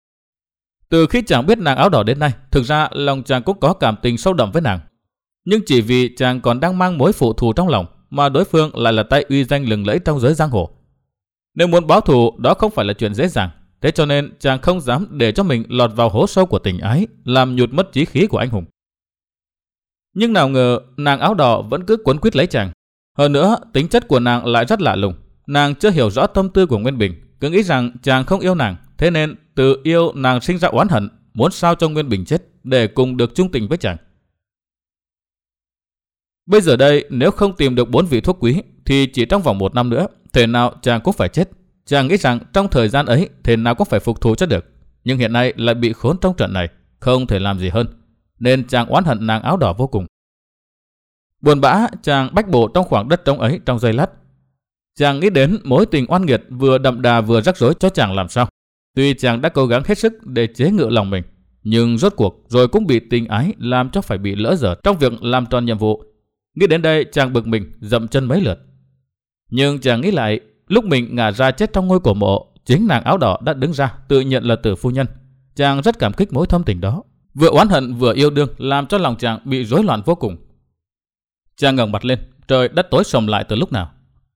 Từ khi chàng biết nàng áo đỏ đến nay, thực ra lòng chàng cũng có cảm tình sâu đậm với nàng. Nhưng chỉ vì chàng còn đang mang mối phụ thù trong lòng, mà đối phương lại là tay uy danh lừng lẫy trong giới giang hồ. Nếu muốn báo thù, đó không phải là chuyện dễ dàng. Thế cho nên chàng không dám để cho mình lọt vào hố sâu của tình ái, làm nhụt mất chí khí của anh hùng. Nhưng nào ngờ nàng áo đỏ vẫn cứ quấn quýt lấy chàng. Hơn nữa, tính chất của nàng lại rất lạ lùng. Nàng chưa hiểu rõ tâm tư của Nguyên Bình, cứ nghĩ rằng chàng không yêu nàng, thế nên từ yêu nàng sinh ra oán hận, muốn sao cho Nguyên Bình chết để cùng được chung tình với chàng. Bây giờ đây, nếu không tìm được bốn vị thuốc quý thì chỉ trong vòng một năm nữa, thể nào chàng cũng phải chết. Chàng nghĩ rằng trong thời gian ấy thể nào cũng phải phục thù cho được, nhưng hiện nay lại bị khốn trong trận này, không thể làm gì hơn, nên chàng oán hận nàng áo đỏ vô cùng. Buồn bã, chàng bách bộ trong khoảng đất trống ấy trong giây lát. Chàng nghĩ đến mối tình oan nghiệt vừa đậm đà vừa rắc rối cho chàng làm sao. Tuy chàng đã cố gắng hết sức để chế ngự lòng mình, nhưng rốt cuộc rồi cũng bị tình ái làm cho phải bị lỡ dở trong việc làm tròn nhiệm vụ. Nghĩ đến đây chàng bực mình dậm chân mấy lượt. Nhưng chàng nghĩ lại, lúc mình ngả ra chết trong ngôi cổ mộ, chính nàng áo đỏ đã đứng ra tự nhận là tử phu nhân. Chàng rất cảm kích mối thâm tình đó, vừa oán hận vừa yêu đương, làm cho lòng chàng bị rối loạn vô cùng. Chàng ngẩng mặt lên, trời đất tối sầm lại từ lúc nào.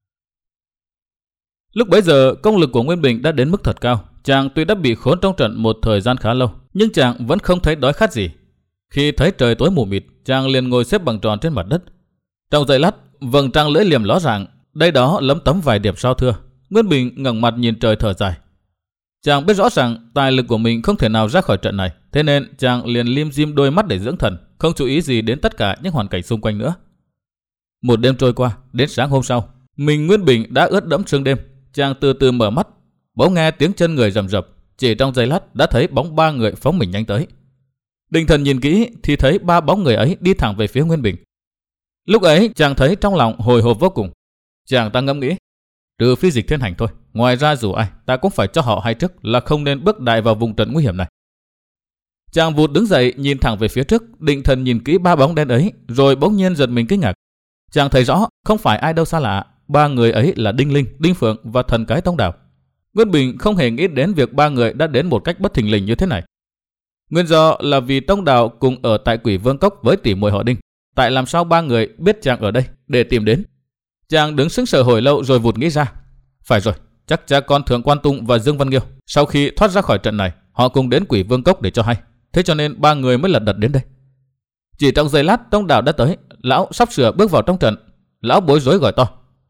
Lúc bấy giờ công lực của Nguyên Bình đã đến mức thật cao. Chàng tuy đã bị khốn trong trận một thời gian khá lâu, nhưng chàng vẫn không thấy đói khát gì. Khi thấy trời tối mù mịt, chàng liền ngồi xếp bằng tròn trên mặt đất. Trong giây lát, vầng trăng lưỡi liềm ló ràng, đây đó lấm tấm vài điểm sao thưa. Nguyên Bình ngẩng mặt nhìn trời thở dài. Chàng biết rõ rằng tài lực của mình không thể nào ra khỏi trận này, thế nên chàng liền lim dim đôi mắt để dưỡng thần, không chú ý gì đến tất cả những hoàn cảnh xung quanh nữa. Một đêm trôi qua, đến sáng hôm sau, mình Nguyên Bình đã ướt đẫm sương đêm. Chàng từ từ mở mắt, bỗng nghe tiếng chân người rầm rập, chỉ trong giây lát đã thấy bóng ba người phóng mình nhanh tới. Định thần nhìn kỹ thì thấy ba bóng người ấy đi thẳng về phía Nguyên Bình. Lúc ấy chàng thấy trong lòng hồi hộp vô cùng. Chàng ta ngẫm nghĩ, trừ phi Dịch Thiên Hành thôi, ngoài ra dù ai ta cũng phải cho họ hay trước là không nên bước đại vào vùng trận nguy hiểm này. Chàng vụt đứng dậy nhìn thẳng về phía trước, định thần nhìn kỹ ba bóng đen ấy, rồi bỗng nhiên giật mình kinh ngạc. Chàng thấy rõ không phải ai đâu xa lạ, ba người ấy là Đinh Linh, Đinh Phượng và thần cái Tông Đào. Nguyên Bình không hề nghĩ đến việc ba người đã đến một cách bất thình lình như thế này. Nguyên do là vì Tông Đào cùng ở tại Quỷ Vương Cốc với tỷ muội họ Đinh. Tại làm sao ba người biết chàng ở đây để tìm đến? Chàng đứng sững sờ hồi lâu rồi vụt nghĩ ra. Phải rồi, chắc cha con Thượng Quan Tung và Dương Văn Nghiêu sau khi thoát ra khỏi trận này, họ cùng đến Quỷ Vương Cốc để cho hay. Thế cho nên ba người mới lật đật đến đây. Chỉ trong giây lát Tông Đào đã tới. Lão sắp sửa bước vào trong trận. Lão bối rối gọi to: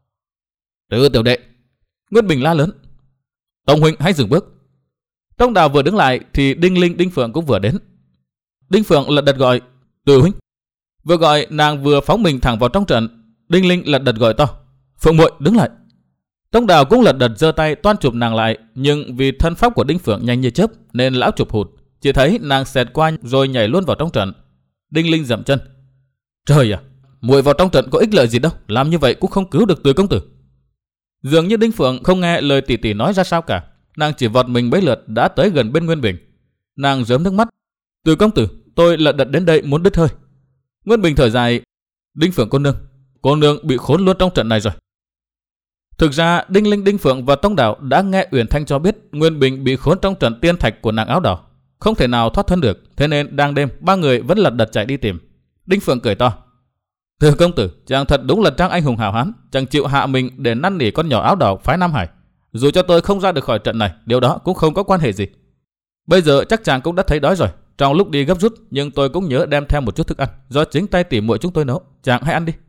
Từ tiểu đệ! Nguyên Bình la lớn: Tông huynh hãy dừng bước. Tông Đào vừa đứng lại thì Đinh Linh, Đinh Phượng cũng vừa đến. Đinh Phượng lật đật gọi: Từ huynh! Vừa gọi nàng vừa phóng mình thẳng vào trong trận. Đinh Linh lật đật gọi to: Phượng muội đứng lại! Tông Đào cũng lật đật giơ tay toan chụp nàng lại, nhưng vì thân pháp của Đinh Phượng nhanh như chớp nên lão chụp hụt, chỉ thấy nàng xẹt qua rồi nhảy luôn vào trong trận. Đinh Linh dậm chân: Trời à, muội vào trong trận có ích lợi gì đâu, làm như vậy cũng không cứu được Từ công tử. Dường như Đinh Phượng không nghe lời tỷ tỷ nói ra sao cả, nàng chỉ vọt mình mấy lượt đã tới gần bên Nguyên Bình. Nàng rớm nước mắt: Từ công tử, tôi lật đật đến đây muốn đứt hơi. Nguyên Bình thở dài: Đinh Phượng cô nương, cô nương bị khốn luôn trong trận này rồi. Thực ra Đinh Linh, Đinh Phượng và Tông Đào đã nghe Uyển Thanh cho biết Nguyên Bình bị khốn trong trận tiên thạch của nàng áo đỏ, không thể nào thoát thân được, thế nên đang đêm ba người vẫn lật đật chạy đi tìm. Đinh Phượng cười to: Từ công tử, chàng thật đúng là trang anh hùng hào hán, chàng chịu hạ mình để năn nỉ con nhỏ áo đỏ phái Nam Hải. Dù cho tôi không ra được khỏi trận này, điều đó cũng không có quan hệ gì. Bây giờ chắc chàng cũng đã thấy đói rồi. Trong lúc đi gấp rút, nhưng tôi cũng nhớ đem theo một chút thức ăn do chính tay tỉ muội chúng tôi nấu. Chàng hãy ăn đi.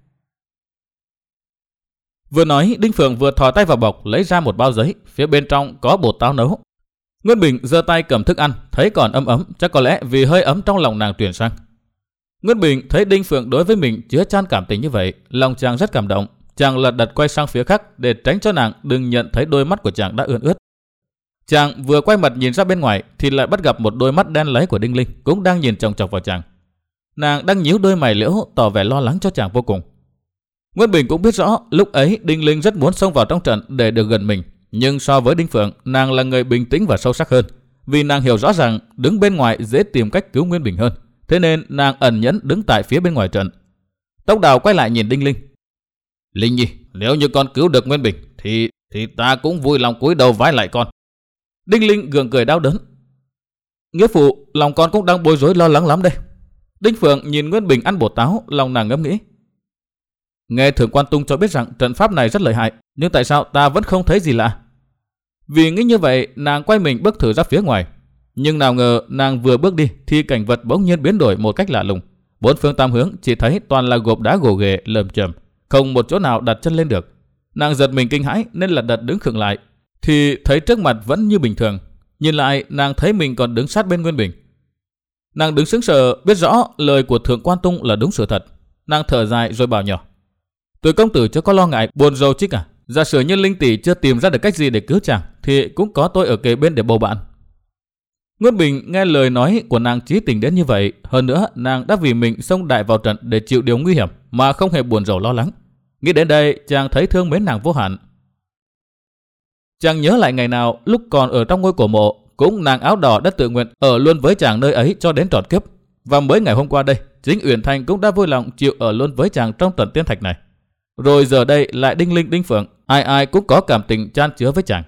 Vừa nói, Đinh Phượng vừa thò tay vào bọc lấy ra một bao giấy, phía bên trong có bột táo nấu. Nguyên Bình giơ tay cầm thức ăn, thấy còn ấm ấm, chắc có lẽ vì hơi ấm trong lòng nàng truyền sang. Nguyên Bình thấy Đinh Phượng đối với mình chứa chan cảm tình như vậy, lòng chàng rất cảm động. Chàng lật đật quay sang phía khác để tránh cho nàng đừng nhận thấy đôi mắt của chàng đã ươn ướt. Chàng vừa quay mặt nhìn ra bên ngoài thì lại bắt gặp một đôi mắt đen láy của Đinh Linh cũng đang nhìn chòng chọc vào chàng. Nàng đang nhíu đôi mày liễu tỏ vẻ lo lắng cho chàng vô cùng. Nguyên Bình cũng biết rõ lúc ấy Đinh Linh rất muốn xông vào trong trận để được gần mình, nhưng so với Đinh Phượng, nàng là người bình tĩnh và sâu sắc hơn, vì nàng hiểu rõ rằng đứng bên ngoài dễ tìm cách cứu Nguyên Bình hơn, thế nên nàng ẩn nhẫn đứng tại phía bên ngoài trận. Tông Đào quay lại nhìn Đinh Linh: Linh nhi, nếu như con cứu được Nguyên Bình thì thì ta cũng vui lòng cúi đầu vái lại con. Đinh Linh gượng cười đau đớn: Nghĩa phụ, lòng con cũng đang bối rối lo lắng lắm đây. Đinh Phượng nhìn Nguyên Bình ăn bột táo, lòng nàng ngẫm nghĩ: Nghe Thượng Quan Tung cho biết rằng trận pháp này rất lợi hại, nhưng tại sao ta vẫn không thấy gì lạ? Vì nghĩ như vậy, nàng quay mình bước thử ra phía ngoài. Nhưng nào ngờ nàng vừa bước đi thì cảnh vật bỗng nhiên biến đổi một cách lạ lùng. Bốn phương tám hướng chỉ thấy toàn là gộp đá gồ ghề lởm chởm, không một chỗ nào đặt chân lên được. Nàng giật mình kinh hãi nên lật đật đứng khựng lại, thì thấy trước mặt vẫn như bình thường. Nhìn lại, nàng thấy mình còn đứng sát bên Nguyên Bình. Nàng đứng sững sờ, biết rõ lời của Thượng Quan Tung là đúng sự thật. Nàng thở dài rồi bảo nhỏ: Từ công tử chớ có lo ngại buồn rầu chứ cả. Giả sử như Linh tỷ chưa tìm ra được cách gì để cứu chàng thì cũng có tôi ở kế bên để bầu bạn. Nguyên Bình nghe lời nói của nàng chí tình đến như vậy, hơn nữa nàng đã vì mình xông đại vào trận để chịu điều nguy hiểm mà không hề buồn rầu lo lắng. Nghĩ đến đây, chàng thấy thương mến nàng vô hạn. Chàng nhớ lại ngày nào lúc còn ở trong ngôi cổ mộ, cũng nàng áo đỏ đã tự nguyện ở luôn với chàng nơi ấy cho đến trọn kiếp. Và mới ngày hôm qua đây, chính Uyển Thanh cũng đã vui lòng chịu ở luôn với chàng trong trận tiên thạch này. Rồi giờ đây lại Đinh Linh Đinh Phượng, ai ai cũng có cảm tình chan chứa với chàng.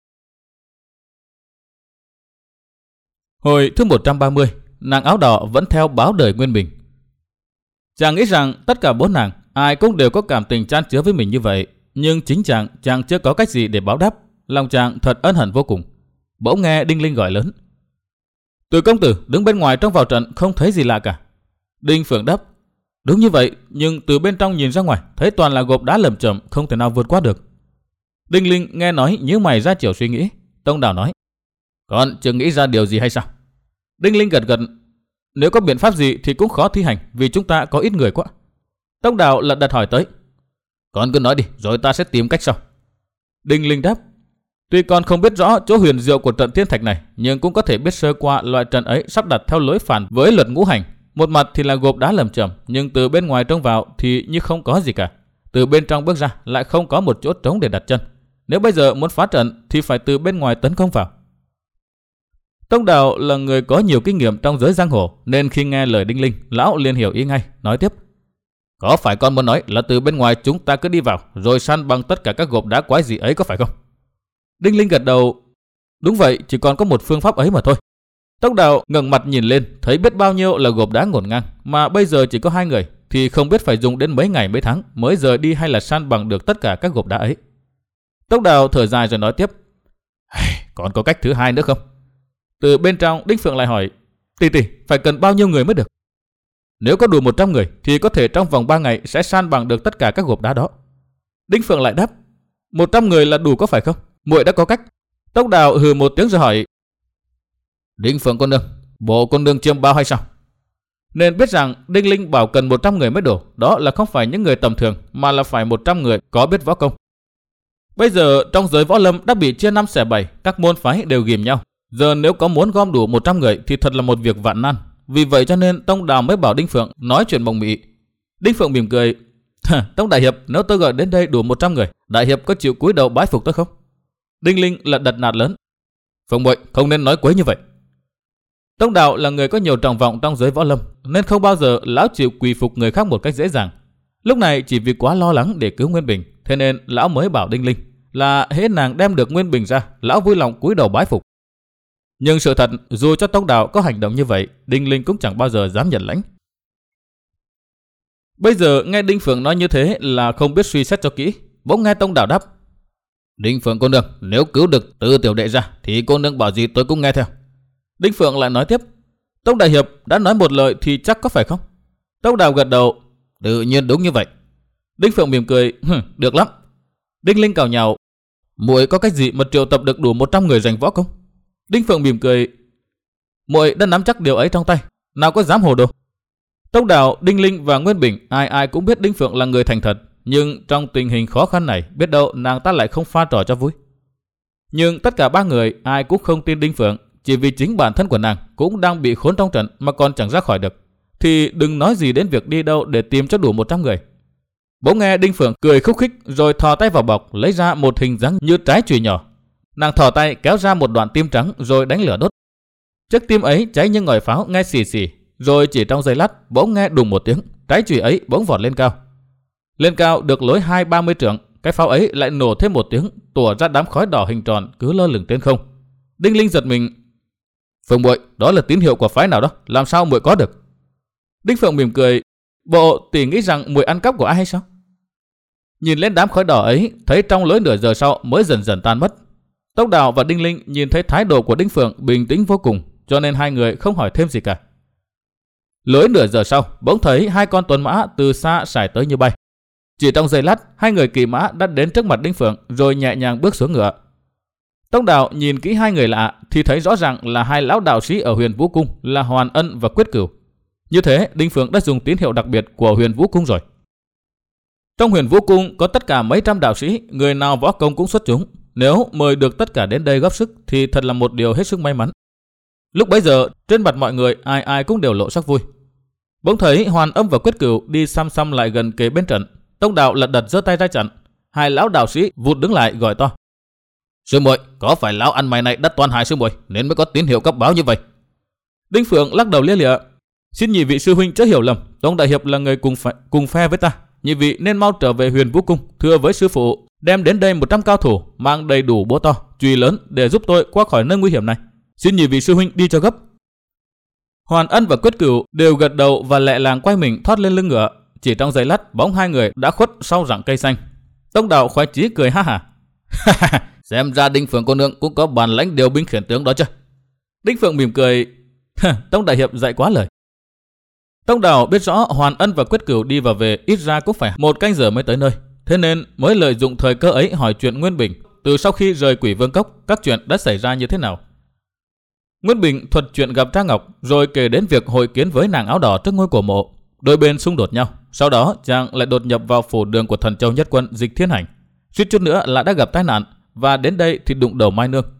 Hồi thứ một trăm ba mươi, nàng áo đỏ vẫn theo báo đời Nguyên Bình. Chàng nghĩ rằng tất cả bốn nàng, ai cũng đều có cảm tình chan chứa với mình như vậy, nhưng chính chàng, chàng chưa có cách gì để báo đáp. Lòng chàng thật ân hận vô cùng. Bỗng nghe Đinh Linh gọi lớn: "Từ công tử đứng bên ngoài trong vào trận không thấy gì lạ cả." Đinh Phượng đáp: "Đúng như vậy, nhưng từ bên trong nhìn ra ngoài thấy toàn là gộp đá lởm chởm, không thể nào vượt qua được." Đinh Linh nghe nói nhíu mày ra chiều suy nghĩ. Tông Đào nói: "Con chưa nghĩ ra điều gì hay sao?" Đinh Linh gật gật: "Nếu có biện pháp gì thì cũng khó thi hành, vì chúng ta có ít người quá." Tông Đào lật đật hỏi tới: "Con cứ nói đi, rồi ta sẽ tìm cách sau." Đinh Linh đáp: "Tuy con không biết rõ chỗ huyền diệu của trận thiên thạch này, nhưng cũng có thể biết sơ qua loại trận ấy sắp đặt theo lối phản với luật ngũ hành. Một mặt thì là gộp đá lởm chởm, nhưng từ bên ngoài trông vào thì như không có gì cả. Từ bên trong bước ra lại không có một chỗ trống để đặt chân. Nếu bây giờ muốn phá trận thì phải từ bên ngoài tấn công vào." Tông Đào là người có nhiều kinh nghiệm trong giới giang hồ, nên khi nghe lời Đinh Linh, lão liền hiểu ý ngay, nói tiếp: "Có phải con muốn nói là từ bên ngoài chúng ta cứ đi vào, rồi săn bằng tất cả các gộp đá quái gì ấy, có phải không?" Đinh Linh gật đầu: "Đúng vậy, chỉ còn có một phương pháp ấy mà thôi." Tông Đào ngẩng mặt nhìn lên, thấy biết bao nhiêu là gộp đá ngổn ngang, mà bây giờ chỉ có hai người, thì không biết phải dùng đến mấy ngày mấy tháng mới rời đi hay là săn bằng được tất cả các gộp đá ấy. Tông Đào thở dài rồi nói tiếp: "Còn có cách thứ hai nữa không?" Từ bên trong, Đinh Phượng lại hỏi: "Tỷ tỷ, phải cần bao nhiêu người mới được?" "Nếu có đủ một trăm người thì có thể trong vòng ba ngày sẽ san bằng được tất cả các gộp đá đó." Đinh Phượng lại đáp: "một trăm người là đủ có phải không? Muội đã có cách." Tông Đào hừ một tiếng rồi hỏi: "Đinh Phượng cô nương, bộ cô nương chiêm bao hay sao?" Nên biết rằng Đinh Linh bảo cần một trăm người mới đủ, đó là không phải những người tầm thường, mà là phải một trăm người có biết võ công. Bây giờ trong giới võ lâm đã bị chia năm xẻ bảy, các môn phái đều ghìm nhau. Giờ nếu có muốn gom đủ một trăm người thì thật là một việc vạn nan. Vì vậy cho nên Tông Đào mới bảo Đinh Phượng nói chuyện bồng mị. Đinh Phượng mỉm cười: "Tông đại hiệp, nếu tôi gọi đến đây đủ một trăm người, đại hiệp có chịu cúi đầu bái phục tôi không?" Đinh Linh lật đật nạt lớn: "Phượng muội không nên nói quấy như vậy." Tông Đào là người có nhiều trọng vọng trong giới võ lâm, nên không bao giờ lão chịu quỳ phục người khác một cách dễ dàng. Lúc này chỉ vì quá lo lắng để cứu Nguyên Bình, thế nên lão mới bảo Đinh Linh là hễ nàng đem được Nguyên Bình ra, lão vui lòng cúi đầu bái phục. Nhưng sự thật, dù cho Tông Đào có hành động như vậy, Đinh Linh cũng chẳng bao giờ dám nhận lãnh. Bây giờ nghe Đinh Phượng nói như thế là không biết suy xét cho kỹ. Bỗng nghe Tông Đào đáp: "Đinh Phượng cô nương, nếu cứu được Từ tiểu đệ ra thì cô nương bảo gì tôi cũng nghe theo." Đinh Phượng lại nói tiếp: "Tông đại hiệp đã nói một lời thì chắc có phải không?" Tông Đào gật đầu: "Tự nhiên đúng như vậy." Đinh Phượng mỉm cười: "Được lắm." Đinh Linh cào nhào: "Muội có cách gì mà triệu tập được đủ một trăm người giành võ công?" Đinh Phượng mỉm cười: "Muội đã nắm chắc điều ấy trong tay, nào có dám hồ đồ." Tông Đào, Đinh Linh và Nguyên Bình ai ai cũng biết Đinh Phượng là người thành thật, nhưng trong tình hình khó khăn này, biết đâu nàng ta lại không pha trò cho vui. Nhưng tất cả ba người ai cũng không tin Đinh Phượng, chỉ vì chính bản thân của nàng cũng đang bị khốn trong trận mà còn chẳng ra khỏi được, thì đừng nói gì đến việc đi đâu để tìm cho đủ một trăm người. Bỗng nghe Đinh Phượng cười khúc khích rồi thò tay vào bọc lấy ra một hình dáng như trái chùy nhỏ. Nàng thò tay kéo ra một đoạn tim trắng rồi đánh lửa đốt. Chiếc tim ấy cháy như ngòi pháo nghe xì xì, rồi chỉ trong giây lát bỗng nghe đùng một tiếng, trái chùy ấy bỗng vọt lên cao. Lên cao được lối hai ba mươi trượng, cái pháo ấy lại nổ thêm một tiếng, tủa ra đám khói đỏ hình tròn cứ lơ lửng trên không. Đinh Linh giật mình: "Phượng muội, đó là tín hiệu của phái nào đó, làm sao muội có được?" Đinh Phượng mỉm cười: "Bộ tỷ nghĩ rằng muội ăn cắp của ai hay sao?" Nhìn lên đám khói đỏ ấy, thấy trong lối nửa giờ sau mới dần dần tan mất. Tông Đào và Đinh Linh nhìn thấy thái độ của Đinh Phượng bình tĩnh vô cùng, cho nên hai người không hỏi thêm gì cả. Lối nửa giờ sau, bỗng thấy hai con tuấn mã từ xa sải tới như bay. Chỉ trong giây lát, hai người kỳ mã đã đến trước mặt Đinh Phượng rồi nhẹ nhàng bước xuống ngựa. Tông Đào nhìn kỹ hai người lạ thì thấy rõ ràng là hai lão đạo sĩ ở Huyền Vũ Cung là Hoàn Ân và Quyết Cửu. Như thế, Đinh Phượng đã dùng tín hiệu đặc biệt của Huyền Vũ Cung rồi. Trong Huyền Vũ Cung có tất cả mấy trăm đạo sĩ, người nào võ công cũng xuất chúng. Nếu mời được tất cả đến đây góp sức thì thật là một điều hết sức may mắn. Lúc bấy giờ, trên mặt mọi người ai ai cũng đều lộ sắc vui. Bỗng thấy Hoàn Âm và Quyết Cửu đi xăm xăm lại gần kề bên trận. Tông Đạo lật đật giơ tay ra chặn. Hai lão đạo sĩ vụt đứng lại gọi to: Sư muội, có phải lão ăn mày này đã toàn hại sư muội nên mới có tín hiệu cấp báo như vậy? Đinh Phượng lắc đầu lia lịa: Xin nhị vị sư huynh chớ hiểu lầm, Tông đại hiệp là người cùng phe, cùng phe với ta. Nhị vị nên mau trở về Huyền Vũ cung, thưa với sư phụ đem đến đây một trăm cao thủ mang đầy đủ búa to, chùy lớn để giúp tôi qua khỏi nơi nguy hiểm này. Xin nhị vị sư huynh đi cho gấp. Hoàn Ân và Quyết Cửu đều gật đầu và lẹ làng quay mình thoát lên lưng ngựa. Chỉ trong giây lát, bóng hai người đã khuất sau rặng cây xanh. Tông Đạo khoái chí cười ha hả: Xem ra Đinh Phượng cô nương cũng có bản lãnh điều binh khiển tướng đó chứ. Đinh Phượng mỉm cười: Tông đại hiệp dạy quá lời. Tông Đạo biết rõ Hoàn Ân và Quyết Cửu đi và về ít ra cũng phải một canh giờ mới tới nơi, thế nên mới lợi dụng thời cơ ấy hỏi chuyện Nguyên Bình từ sau khi rời Quỷ Vương Cốc các chuyện đã xảy ra như thế nào. Nguyên Bình thuật chuyện gặp Trang Ngọc, rồi kể đến việc hội kiến với nàng áo đỏ trước ngôi cổ mộ. Đôi bên xung đột nhau, sau đó chàng lại đột nhập vào phủ đường của Thần Châu Nhất Quân Dịch Thiên Hành, suýt chút nữa là đã gặp tai nạn, và đến đây thì đụng đầu Mai Nương.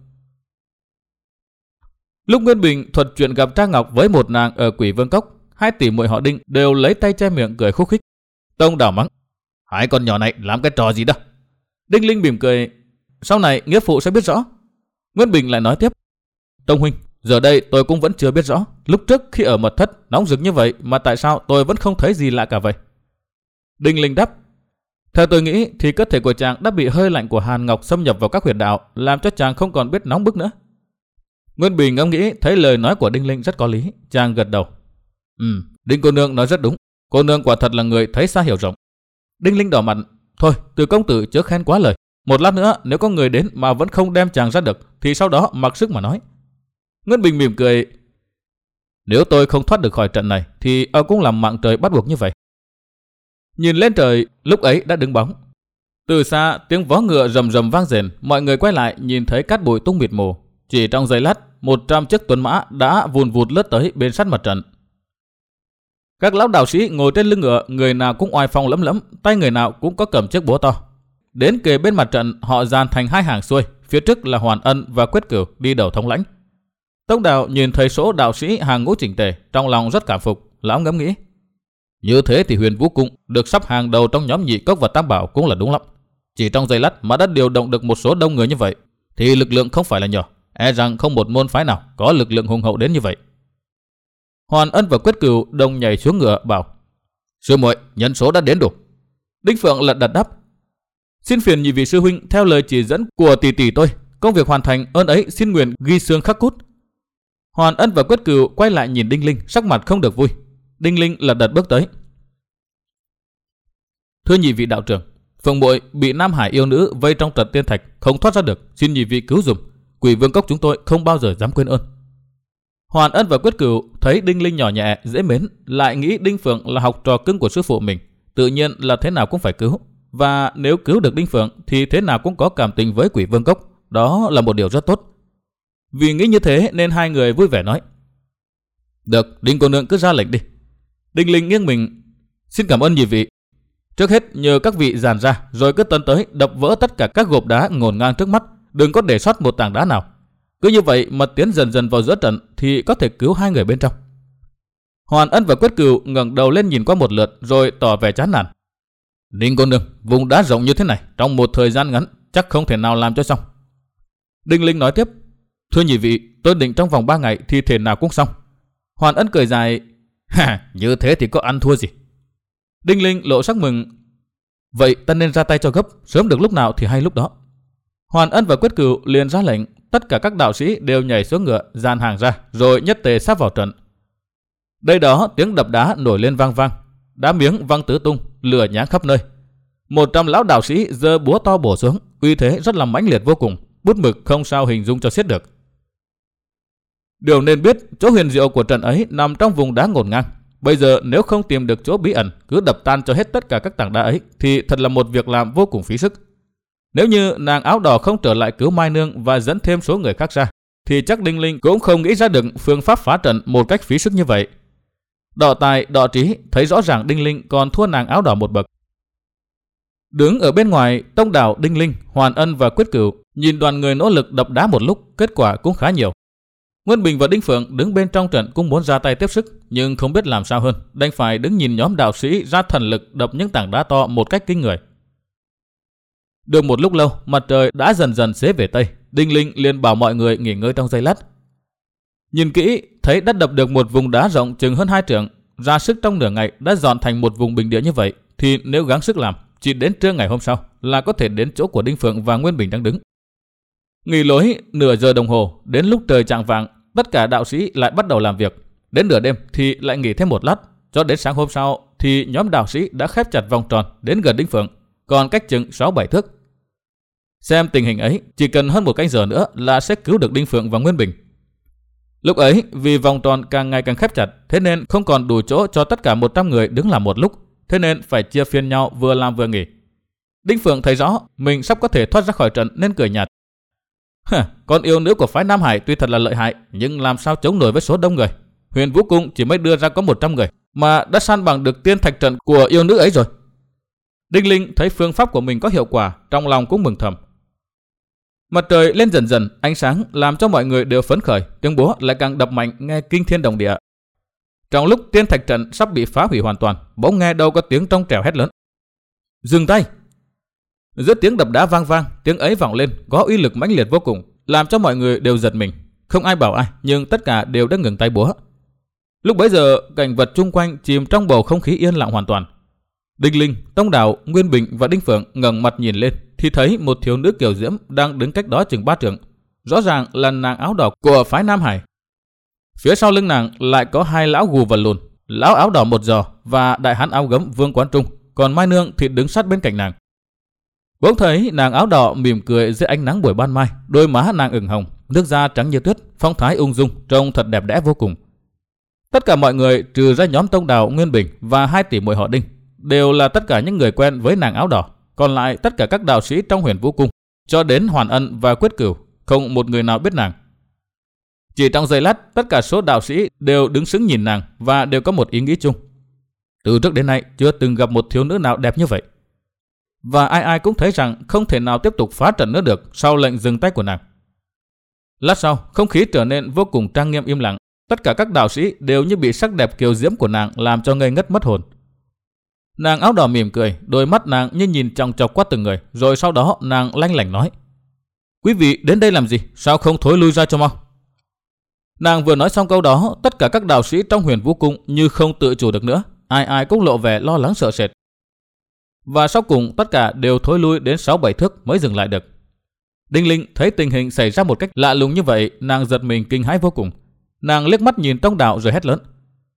Lúc Nguyên Bình thuật chuyện gặp Trang Ngọc với một nàng ở Quỷ Vương Cốc, hai tỷ muội họ Đinh đều lấy tay che miệng cười khúc khích. Tông Đạo mắng: Hai con nhỏ này làm cái trò gì đó? Đinh Linh mỉm cười: Sau này nghĩa phụ sẽ biết rõ. Nguyên Bình lại nói tiếp: Tông huynh, giờ đây tôi cũng vẫn chưa biết rõ, lúc trước khi ở mật thất nóng rực như vậy mà tại sao tôi vẫn không thấy gì lạ cả vậy? Đinh Linh đáp: Theo tôi nghĩ thì cơ thể của chàng đã bị hơi lạnh của Hàn Ngọc xâm nhập vào các huyệt đạo, làm cho chàng không còn biết nóng bức nữa. Nguyên Bình ngẫm nghĩ thấy lời nói của Đinh Linh rất có lý, chàng gật đầu: Ừ, Đinh cô nương nói rất đúng, cô nương quả thật là người thấy xa hiểu rộng. Đinh Linh đỏ mặt: Thôi, Từ công tử chớ khen quá lời, một lát nữa nếu có người đến mà vẫn không đem chàng ra được thì sau đó mặc sức mà nói. Nguyên Bình mỉm cười: Nếu tôi không thoát được khỏi trận này thì ông cũng làm mạng trời bắt buộc như vậy. Nhìn lên trời, lúc ấy đã đứng bóng. Từ xa tiếng vó ngựa rầm rầm vang rền, mọi người quay lại nhìn thấy cát bụi tung mịt mù. Chỉ trong giây lát, một trăm chiếc tuấn mã đã vùn vụt lướt tới bên sát mặt trận. Các lão đạo sĩ ngồi trên lưng ngựa, người nào cũng oai phong lẫm lẫm, tay người nào cũng có cầm chiếc búa to. Đến kề bên mặt trận, họ dàn thành hai hàng xuôi, phía trước là Hoàn Ân và Quyết Cửu đi đầu thống lãnh. Tông Đạo nhìn thấy số đạo sĩ hàng ngũ chỉnh tề, trong lòng rất cảm phục, lão ngẫm nghĩ: Như thế thì Huyền Vũ cung được sắp hàng đầu trong nhóm Nhị Cốc và Tam Bảo cũng là đúng lắm. Chỉ trong giây lát mà đã điều động được một số đông người như vậy, thì lực lượng không phải là nhỏ, e rằng không một môn phái nào có lực lượng hùng hậu đến như vậy. Hoàn Ân và Quyết Cửu đồng nhảy xuống ngựa bảo: Sư muội, nhân số đã đến đủ. Đinh Phượng lật đật đáp: Xin phiền nhị vị sư huynh theo lời chỉ dẫn của tỷ tỷ tôi, công việc hoàn thành ơn ấy xin nguyện ghi xương khắc cút. Hoàn Ân và Quyết Cửu quay lại nhìn Đinh Linh, sắc mặt không được vui. Đinh Linh lật đật bước tới: Thưa nhị vị đạo trưởng, Phượng muội bị Nam Hải yêu nữ vây trong trận tiên thạch không thoát ra được, xin nhị vị cứu dùm. Quỷ Vương Cốc chúng tôi không bao giờ dám quên ơn. Hoàn Ân và Quyết Cửu thấy Đinh Linh nhỏ nhẹ dễ mến, lại nghĩ Đinh Phượng là học trò cưng của sư phụ mình, tự nhiên là thế nào cũng phải cứu, và nếu cứu được Đinh Phượng thì thế nào cũng có cảm tình với Quỷ Vương Cốc, đó là một điều rất tốt. Vì nghĩ như thế nên hai người vui vẻ nói: Được, Đinh cô nương cứ ra lệnh đi. Đinh Linh nghiêng mình: Xin cảm ơn nhị vị. Trước hết nhờ các vị dàn ra, rồi cứ tấn tới đập vỡ tất cả các gộp đá ngổn ngang trước mắt, đừng có để sót một tảng đá nào. Cứ như vậy mà tiến dần dần vào giữa trận thì có thể cứu hai người bên trong. Hoàn Ân và Quyết Cửu ngẩng đầu lên nhìn qua một lượt rồi tỏ vẻ chán nản. Đinh cô nương, vùng đá rộng như thế này trong một thời gian ngắn chắc không thể nào làm cho xong. Đinh Linh nói tiếp: Thưa nhị vị, tôi định trong vòng ba ngày thì thể nào cũng xong. Hoàn Ân cười dài: Ha, như thế thì có ăn thua gì. Đinh Linh lộ sắc mừng: Vậy ta nên ra tay cho gấp, sớm được lúc nào thì hay lúc đó. Hoàn Ân và Quyết Cửu liền ra lệnh, tất cả các đạo sĩ đều nhảy xuống ngựa, dàn hàng ra, rồi nhất tề sắp vào trận. Đây đó tiếng đập đá nổi lên vang vang, đá miếng văng tứ tung, lửa nháng khắp nơi. Một trăm lão đạo sĩ giơ búa to bổ xuống, uy thế rất là mãnh liệt vô cùng, bút mực không sao hình dung cho xiết được. Điều nên biết, chỗ huyền diệu của trận ấy nằm trong vùng đá ngổn ngang. Bây giờ nếu không tìm được chỗ bí ẩn, cứ đập tan cho hết tất cả các tảng đá ấy thì thật là một việc làm vô cùng phí sức. Nếu như nàng áo đỏ không trở lại cứu Mai Nương và dẫn thêm số người khác ra, thì chắc Đinh Linh cũng không nghĩ ra được phương pháp phá trận một cách phí sức như vậy. Đọ tài, đọ trí thấy rõ ràng Đinh Linh còn thua nàng áo đỏ một bậc. Đứng ở bên ngoài, Tông Đạo, Đinh Linh, Hoàn Ân và Quyết Cửu nhìn đoàn người nỗ lực đập đá một lúc, kết quả cũng khá nhiều. Nguyên Bình và Đinh Phượng đứng bên trong trận cũng muốn ra tay tiếp sức, nhưng không biết làm sao hơn, đành phải đứng nhìn nhóm đạo sĩ ra thần lực đập những tảng đá to một cách kinh người. Được một lúc lâu, mặt trời đã dần dần xế về tây. Đinh Linh liền bảo mọi người nghỉ ngơi trong giây lát. Nhìn kỹ, thấy đã đập được một vùng đá rộng chừng hơn hai trượng, ra sức trong nửa ngày đã dọn thành một vùng bình địa như vậy, thì nếu gắng sức làm, chỉ đến trưa ngày hôm sau là có thể đến chỗ của Đinh Phượng và Nguyên Bình đang đứng. Nghỉ lối nửa giờ đồng hồ, đến lúc trời chạng vạng, tất cả đạo sĩ lại bắt đầu làm việc. Đến nửa đêm thì lại nghỉ thêm một lát, cho đến sáng hôm sau thì nhóm đạo sĩ đã khép chặt vòng tròn đến gần Đinh Phượng, còn cách chừng sáu bảy thước. Xem tình hình ấy, chỉ cần hơn một canh giờ nữa là sẽ cứu được Đinh Phượng và Nguyên Bình. Lúc ấy, vì vòng tròn càng ngày càng khép chặt, thế nên không còn đủ chỗ cho tất cả một trăm người đứng làm một lúc, thế nên phải chia phiên nhau vừa làm vừa nghỉ. Đinh Phượng thấy rõ mình sắp có thể thoát ra khỏi trận nên cười nhạt. Hả, con yêu nữ của phái Nam Hải tuy thật là lợi hại, nhưng làm sao chống nổi với số đông người. Huyền Vũ Cung chỉ mới đưa ra có một trăm người, mà đã san bằng được tiên thạch trận của yêu nữ ấy rồi. Đinh Linh thấy phương pháp của mình có hiệu quả, trong lòng cũng mừng thầm. Mặt trời lên dần dần, ánh sáng làm cho mọi người đều phấn khởi, tiếng búa lại càng đập mạnh nghe kinh thiên động địa. Trong lúc tiên thạch trận sắp bị phá hủy hoàn toàn, bỗng nghe đâu có tiếng trong trẻo hét lớn: "Dừng tay!" Giữa tiếng đập đá vang vang, tiếng ấy vọng lên có uy lực mãnh liệt vô cùng, làm cho mọi người đều giật mình. Không ai bảo ai, nhưng tất cả đều đã ngừng tay búa. Lúc bấy giờ, cảnh vật chung quanh chìm trong bầu không khí yên lặng hoàn toàn. Đinh Linh, Tông Đào, Nguyên Bình và Đinh Phượng ngẩng mặt nhìn lên thì thấy một thiếu nữ kiều diễm đang đứng cách đó chừng ba trượng, rõ ràng là nàng áo đỏ của phái Nam Hải. Phía sau lưng nàng lại có hai lão gù và lùn, lão áo đỏ một giò và đại hán áo gấm Vương Quán Trung, còn Mai Nương thì đứng sát bên cạnh nàng. Bỗng thấy nàng áo đỏ mỉm cười dưới ánh nắng buổi ban mai, đôi má nàng ửng hồng, nước da trắng như tuyết, phong thái ung dung, trông thật đẹp đẽ vô cùng. Tất cả mọi người trừ ra nhóm Tông Đào, Nguyên Bình và hai tỷ muội họ Đinh đều là tất cả những người quen với nàng áo đỏ, còn lại tất cả các đạo sĩ trong Huyền Vũ Cung, cho đến Hoàn Ân và Quyết Cửu, không một người nào biết nàng. Chỉ trong giây lát, tất cả số đạo sĩ đều đứng sững nhìn nàng và đều có một ý nghĩ chung: từ trước đến nay chưa từng gặp một thiếu nữ nào đẹp như vậy. Và ai ai cũng thấy rằng không thể nào tiếp tục phá trận nữa được sau lệnh dừng tay của nàng. Lát sau, không khí trở nên vô cùng trang nghiêm im lặng. Tất cả các đạo sĩ đều như bị sắc đẹp kiều diễm của nàng làm cho ngây ngất mất hồn. Nàng áo đỏ mỉm cười, đôi mắt nàng như nhìn chòng chọc qua từng người, rồi sau đó nàng lanh lảnh nói: "Quý vị đến đây làm gì? Sao không thối lui ra cho mau?" Nàng vừa nói xong câu đó, tất cả các đạo sĩ trong Huyền Vũ Cung như không tự chủ được nữa, ai ai cũng lộ vẻ lo lắng sợ sệt. Và sau cùng tất cả đều thối lui đến sáu bảy thước mới dừng lại được. Đinh Linh thấy tình hình xảy ra một cách lạ lùng như vậy, nàng giật mình kinh hãi vô cùng. Nàng liếc mắt nhìn Tông Đào rồi hét lớn: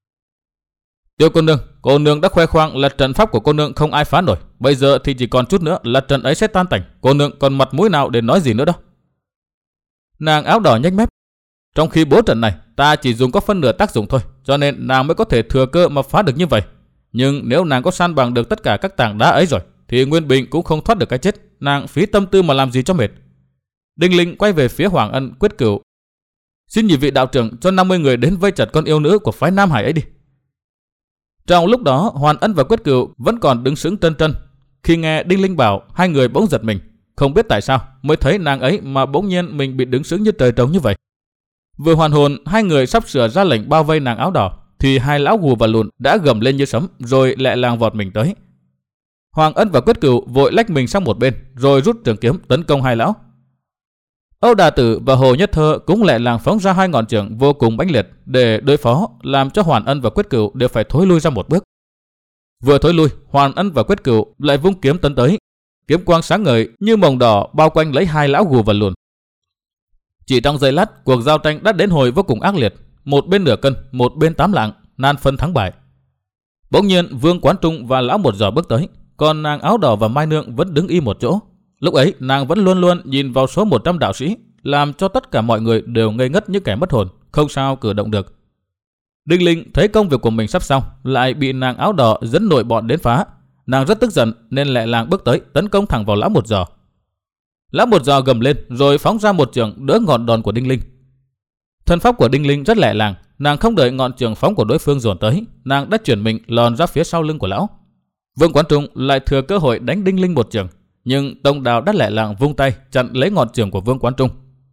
"Tiêu cô nương, cô nương đã khoe khoang là trận pháp của cô nương không ai phá nổi, bây giờ thì chỉ còn chút nữa là trận ấy sẽ tan tành, cô nương còn mặt mũi nào để nói gì nữa đâu?" Nàng áo đỏ nhếch mép: "Trong khi bố trận này ta chỉ dùng có phân nửa tác dụng thôi, cho nên nàng mới có thể thừa cơ mà phá được như vậy. Nhưng nếu nàng có san bằng được tất cả các tảng đá ấy rồi, thì Nguyên Bình cũng không thoát được cái chết, nàng phí tâm tư mà làm gì cho mệt." Đinh Linh quay về phía Hoàng Ân, Quyết Cửu: "Xin nhị vị đạo trưởng cho năm mươi người đến vây chặt con yêu nữ của phái Nam Hải ấy đi." Trong lúc đó, Hoàn Ân và Quyết Cửu vẫn còn đứng sững trân trân. Khi nghe Đinh Linh bảo, hai người bỗng giật mình, không biết tại sao mới thấy nàng ấy mà bỗng nhiên mình bị đứng sững như trời trống như vậy. Vừa hoàn hồn, hai người sắp sửa ra lệnh bao vây nàng áo đỏ, thì hai lão gù và lùn đã gầm lên như sấm rồi lẹ làng vọt mình tới. Hoàng Ân và Quyết Cửu vội lách mình sang một bên rồi rút trường kiếm tấn công hai lão. Âu Đà Tử và Hồ Nhất Thơ cũng lẹ làng phóng ra hai ngọn trường vô cùng mãnh liệt để đối phó, làm cho Hoàn Ân và Quyết Cửu đều phải thối lui ra một bước. Vừa thối lui, Hoàn Ân và Quyết Cửu lại vung kiếm tấn tới, kiếm quang sáng ngời như mồng đỏ bao quanh lấy hai lão gù và lùn. Chỉ trong giây lát, cuộc giao tranh đã đến hồi vô cùng ác liệt, một bên nửa cân, một bên tám lạng, nan phân thắng bại. Bỗng nhiên Vương Quán Trung và lão một giò bước tới, còn nàng áo đỏ và Mai Nương vẫn đứng im một chỗ. Lúc ấy nàng vẫn luôn luôn nhìn vào số một trăm đạo sĩ, làm cho tất cả mọi người đều ngây ngất như kẻ mất hồn, không sao cử động được. Đinh Linh thấy công việc của mình sắp xong, lại bị nàng áo đỏ dẫn nội bọn đến phá. Nàng rất tức giận nên lẹ làng bước tới tấn công thẳng vào lão một giò. Lão một giò gầm lên rồi phóng ra một chưởng đỡ ngọn đòn của Đinh Linh. Thân pháp của Đinh Linh rất lẹ làng, nàng không đợi ngọn chưởng phóng của đối phương dồn tới, nàng đã chuyển mình lòn ra phía sau lưng của lão. Vương Quán Trung lại thừa cơ hội đánh Đinh Linh một chưởng, nhưng Tông Đào đã lẹ làng vung tay chặn lấy ngọn chưởng của Vương Quán Trung.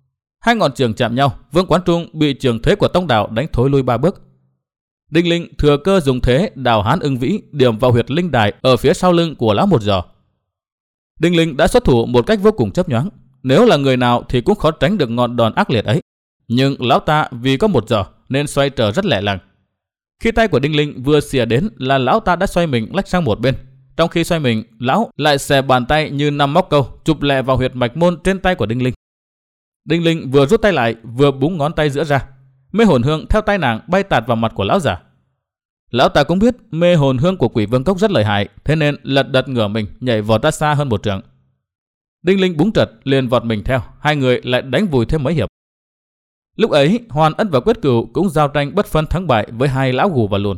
Hai ngọn trường chạm nhau, Vương Quán Trung bị trường thế của Tông Đào đánh thối lui ba bước. Đinh Linh thừa cơ dùng thế đào hán ưng vĩ điểm vào huyệt linh đài ở phía sau lưng của lão một giò. Đinh Linh đã xuất thủ một cách vô cùng chớp nhoáng, nếu là người nào thì cũng khó tránh được ngọn đòn ác liệt ấy. Nhưng lão ta vì có một giò nên xoay trở rất lẹ làng. Khi tay của Đinh Linh vừa xìa đến là lão ta đã xoay mình lách sang một bên. Trong khi xoay mình, lão lại xè bàn tay như năm móc câu chụp lẹ vào huyệt mạch môn trên tay của Đinh Linh. Đinh Linh vừa rút tay lại vừa búng ngón tay giữa ra, mê hồn hương theo tay nàng bay tạt vào mặt của lão già. Lão ta cũng biết mê hồn hương của Quỷ Vương Cốc rất lợi hại, thế nên lật đật ngửa mình nhảy vọt ra xa hơn một trượng. Đinh Linh búng trật liền vọt mình theo, hai người lại đánh vùi thêm mấy hiệp. Lúc ấy Hoàn Ân và Quyết Cửu cũng giao tranh bất phân thắng bại với hai lão gù và lùn.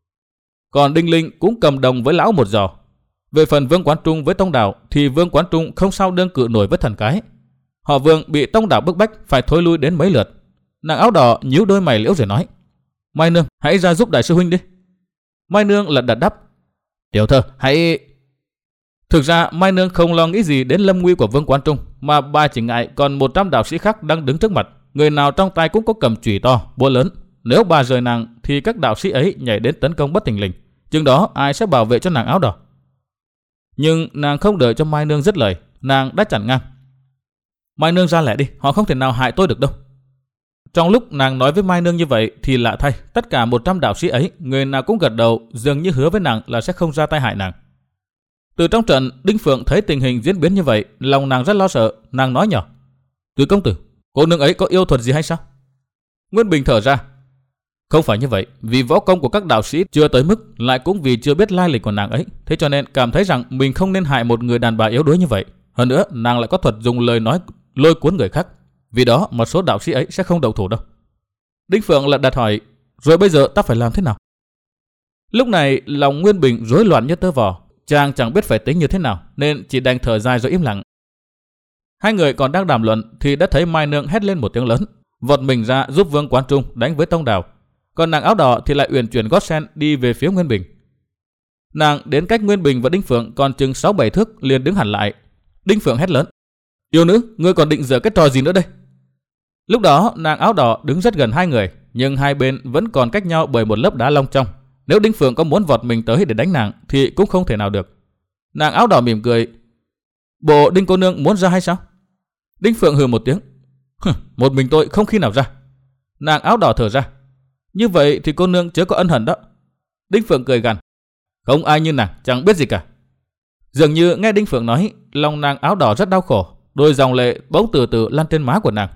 Còn Đinh Linh cũng cầm đồng với lão một giò. Về phần Vương Quán Trung với Tông Đào thì Vương Quán Trung không sao đương cự nổi với thần cái. Họ Vương bị Tông Đào bức bách phải thối lui đến mấy lượt. Nàng áo đỏ nhíu đôi mày liễu rồi nói: Mai Nương, hãy ra giúp đại sư huynh đi. Mai Nương lật đật đáp: Tiểu thơ, hãy... Thực ra Mai Nương không lo nghĩ gì đến lâm nguy của Vương Quán Trung, mà bà chỉ ngại còn một trăm đạo sĩ khác đang đứng trước mặt, người nào trong tay cũng có cầm chùy to, búa lớn. Nếu bà rời nàng thì các đạo sĩ ấy nhảy đến tấn công bất thình lình, chừng đó ai sẽ bảo vệ cho nàng áo đỏ. Nhưng nàng không đợi cho Mai Nương dứt lời, nàng đã chặn ngang: Mai Nương ra lẹ đi, họ không thể nào hại tôi được đâu. Trong lúc nàng nói với Mai Nương như vậy thì lạ thay, tất cả một trăm đạo sĩ ấy, người nào cũng gật đầu, dường như hứa với nàng là sẽ không ra tay hại nàng. Từ trong trận, Đinh Phượng thấy tình hình diễn biến như vậy, lòng nàng rất lo sợ, nàng nói nhỏ: Từ công tử, cô nương ấy có yêu thuật gì hay sao? Nguyên Bình thở ra: Không phải như vậy, vì võ công của các đạo sĩ chưa tới mức, lại cũng vì chưa biết lai lịch của nàng ấy, thế cho nên cảm thấy rằng mình không nên hại một người đàn bà yếu đuối như vậy. Hơn nữa, nàng lại có thuật dùng lời nói lôi cuốn người khác, vì đó một số đạo sĩ ấy sẽ không động thủ đâu. Đinh Phượng lại đặt hỏi: Rồi bây giờ ta phải làm thế nào? Lúc này lòng Nguyên Bình rối loạn như tơ vò, chàng chẳng biết phải tính như thế nào nên chỉ đành thở dài rồi im lặng. Hai người còn đang đàm luận thì đã thấy Mai Nương hét lên một tiếng lớn, vọt mình ra giúp Vương Quán Trung đánh với Tông Đào. Còn nàng áo đỏ thì lại uyển chuyển gót sen đi về phía Nguyên Bình. Nàng đến cách Nguyên Bình và Đinh Phượng còn chừng sáu bảy thước liền đứng hẳn lại. Đinh Phượng hét lớn: Yêu nữ, ngươi còn định giở cái trò gì nữa đây? Lúc đó nàng áo đỏ đứng rất gần hai người, nhưng hai bên vẫn còn cách nhau bởi một lớp đá long trong. Nếu Đinh Phượng có muốn vọt mình tới để đánh nàng thì cũng không thể nào được. Nàng áo đỏ mỉm cười: Bộ Đinh cô nương muốn ra hay sao? Đinh Phượng hừ một tiếng: Một mình tôi không khi nào ra. Nàng áo đỏ thở ra: Như vậy thì cô nương chớ có ân hận đó. Đinh Phượng cười gằn: Không ai như nàng, chẳng biết gì cả. Dường như nghe Đinh Phượng nói, lòng nàng áo đỏ rất đau khổ, đôi dòng lệ bỗng từ từ lăn trên má của nàng.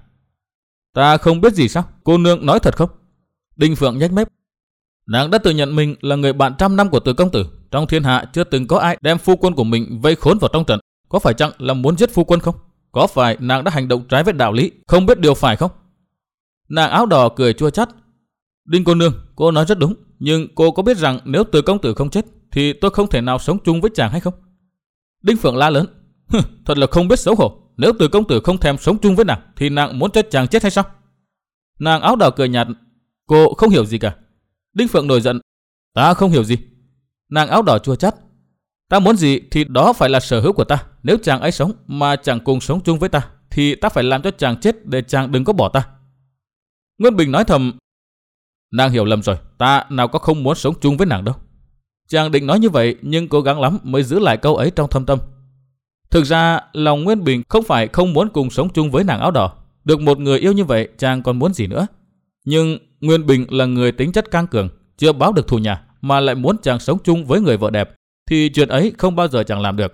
Ta không biết gì sao? Cô nương nói thật không? Đinh Phượng nhếch mép: Nàng đã tự nhận mình là người bạn trăm năm của Từ công tử. Trong thiên hạ chưa từng có ai đem phu quân của mình vây khốn vào trong trận. Có phải chăng là muốn giết phu quân không? Có phải nàng đã hành động trái với đạo lý, không biết điều phải không? Nàng áo đỏ cười chua chát: Đinh cô nương, cô nói rất đúng, nhưng cô có biết rằng nếu Từ công tử không chết thì tôi không thể nào sống chung với chàng hay không? Đinh Phượng la lớn: Thật là không biết xấu hổ. Nếu Từ công tử không thèm sống chung với nàng thì nàng muốn cho chàng chết hay sao? Nàng áo đỏ cười nhạt: Cô không hiểu gì cả. Đinh Phượng nổi giận: Ta không hiểu gì. Nàng áo đỏ chua chát: Ta muốn gì thì đó phải là sở hữu của ta. Nếu chàng ấy sống mà chẳng cùng sống chung với ta thì ta phải làm cho chàng chết để chàng đừng có bỏ ta. Nguyên Bình nói thầm: Nàng hiểu lầm rồi, ta nào có không muốn sống chung với nàng đâu. Chàng định nói như vậy nhưng cố gắng lắm mới giữ lại câu ấy trong thâm tâm. Thực ra lòng Nguyên Bình không phải không muốn cùng sống chung với nàng áo đỏ. Được một người yêu như vậy chàng còn muốn gì nữa. Nhưng Nguyên Bình là người tính chất căng cường, chưa báo được thù nhà mà lại muốn chàng sống chung với người vợ đẹp thì chuyện ấy không bao giờ chàng làm được.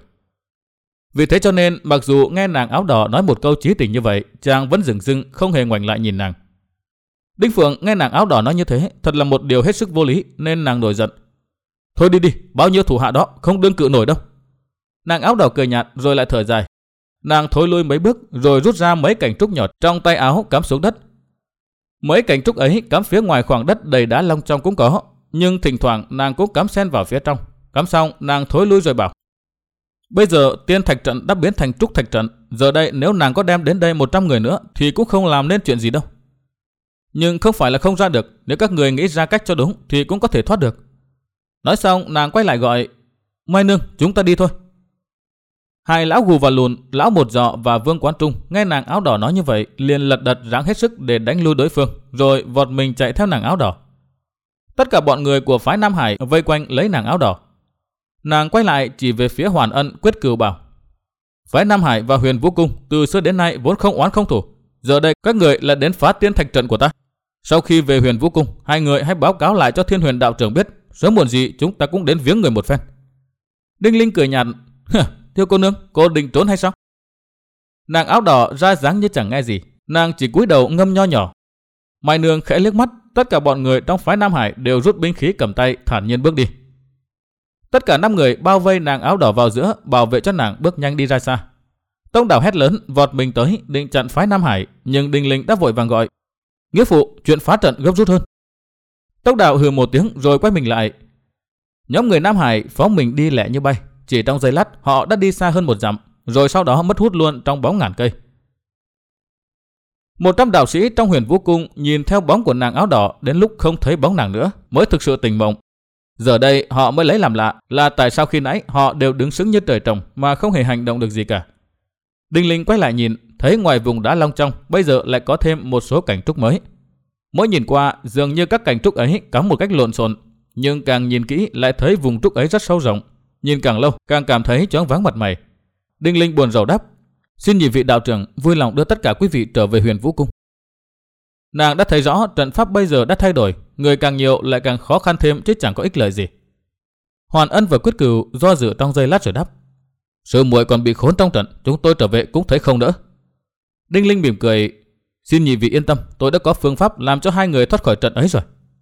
Vì thế cho nên mặc dù nghe nàng áo đỏ nói một câu chí tình như vậy, chàng vẫn dửng dưng không hề ngoảnh lại nhìn nàng. Đinh Phượng nghe nàng áo đỏ nói như thế thật là một điều hết sức vô lý nên nàng nổi giận: Thôi đi đi, bao nhiêu thủ hạ đó không đương cự nổi đâu. Nàng áo đỏ cười nhạt rồi lại thở dài. Nàng thối lui mấy bước rồi rút ra mấy cành trúc nhỏ trong tay áo cắm xuống đất. Mấy cành trúc ấy cắm phía ngoài khoảng đất đầy đá long trong cũng có, nhưng thỉnh thoảng nàng cũng cắm xen vào phía trong. Cắm xong nàng thối lui rồi bảo: Bây giờ tiên thạch trận đã biến thành trúc thạch trận, giờ đây nếu nàng có đem đến đây một trăm người nữa thì cũng không làm nên chuyện gì đâu. Nhưng không phải là không ra được, nếu các người nghĩ ra cách cho đúng thì cũng có thể thoát được. Nói xong nàng quay lại gọi: Mai Nương, chúng ta đi thôi. Hai lão gù và lùn, lão một dọ và Vương Quán Trung nghe nàng áo đỏ nói như vậy, liền lật đật ráng hết sức để đánh lui đối phương, rồi vọt mình chạy theo nàng áo đỏ. Tất cả bọn người của phái Nam Hải vây quanh lấy nàng áo đỏ. Nàng quay lại chỉ về phía Hoàn Ân, Quyết Cừu bảo: phái Nam Hải và Huyền Vũ Cung từ xưa đến nay vốn không oán không thù, giờ đây các người lại đến phá tiên thạch trận của ta. Sau khi về Huyền Vũ Cung, hai người hãy báo cáo lại cho Thiên Huyền đạo trưởng biết, sớm muộn gì chúng ta cũng đến viếng người một phen. Đinh Linh cười nhạt: Thưa cô nương, cô định trốn hay sao? Nàng áo đỏ ra dáng như chẳng nghe gì, nàng chỉ cúi đầu ngâm nho nhỏ. Mai nương khẽ liếc mắt, tất cả bọn người trong phái Nam Hải đều rút binh khí cầm tay, thản nhiên bước đi. Tất cả năm người bao vây nàng áo đỏ vào giữa, bảo vệ cho nàng bước nhanh đi ra xa. Tông Đào hét lớn, vọt mình tới định chặn phái Nam Hải, nhưng Đinh Linh đã vội vàng gọi: Nghĩa phụ, chuyện phá trận gấp rút hơn. Tông Đào hừ một tiếng rồi quay mình lại. Nhóm người Nam Hải phóng mình đi lẹ như bay, chỉ trong giây lát họ đã đi xa hơn một dặm, rồi sau đó mất hút luôn trong bóng ngàn cây. Một trăm đạo sĩ trong Huyền Vũ Cung nhìn theo bóng của nàng áo đỏ đến lúc không thấy bóng nàng nữa mới thực sự tỉnh mộng. Giờ đây họ mới lấy làm lạ là tại sao khi nãy họ đều đứng sững như trời trồng mà không hề hành động được gì cả. Đinh Linh quay lại nhìn, thấy ngoài vùng đá long trong bây giờ lại có thêm một số cảnh trúc mới. Mỗi nhìn qua dường như các cảnh trúc ấy cắm một cách lộn xộn, nhưng càng nhìn kỹ lại thấy vùng trúc ấy rất sâu rộng. Nhìn càng lâu càng cảm thấy choáng váng mặt mày. Đinh Linh buồn rầu đáp: Xin nhị vị đạo trưởng vui lòng đưa tất cả quý vị trở về Huyền Vũ Cung. Nàng đã thấy rõ trận pháp bây giờ đã thay đổi, người càng nhiều lại càng khó khăn thêm chứ chẳng có ích lợi gì. Hoàn Ân và Quyết Cừu do dự trong giây lát rồi đáp: Sư muội còn bị khốn trong trận, chúng tôi trở về cũng thấy không đỡ. Đinh Linh mỉm cười: Xin nhị vị yên tâm, tôi đã có phương pháp làm cho hai người thoát khỏi trận ấy rồi.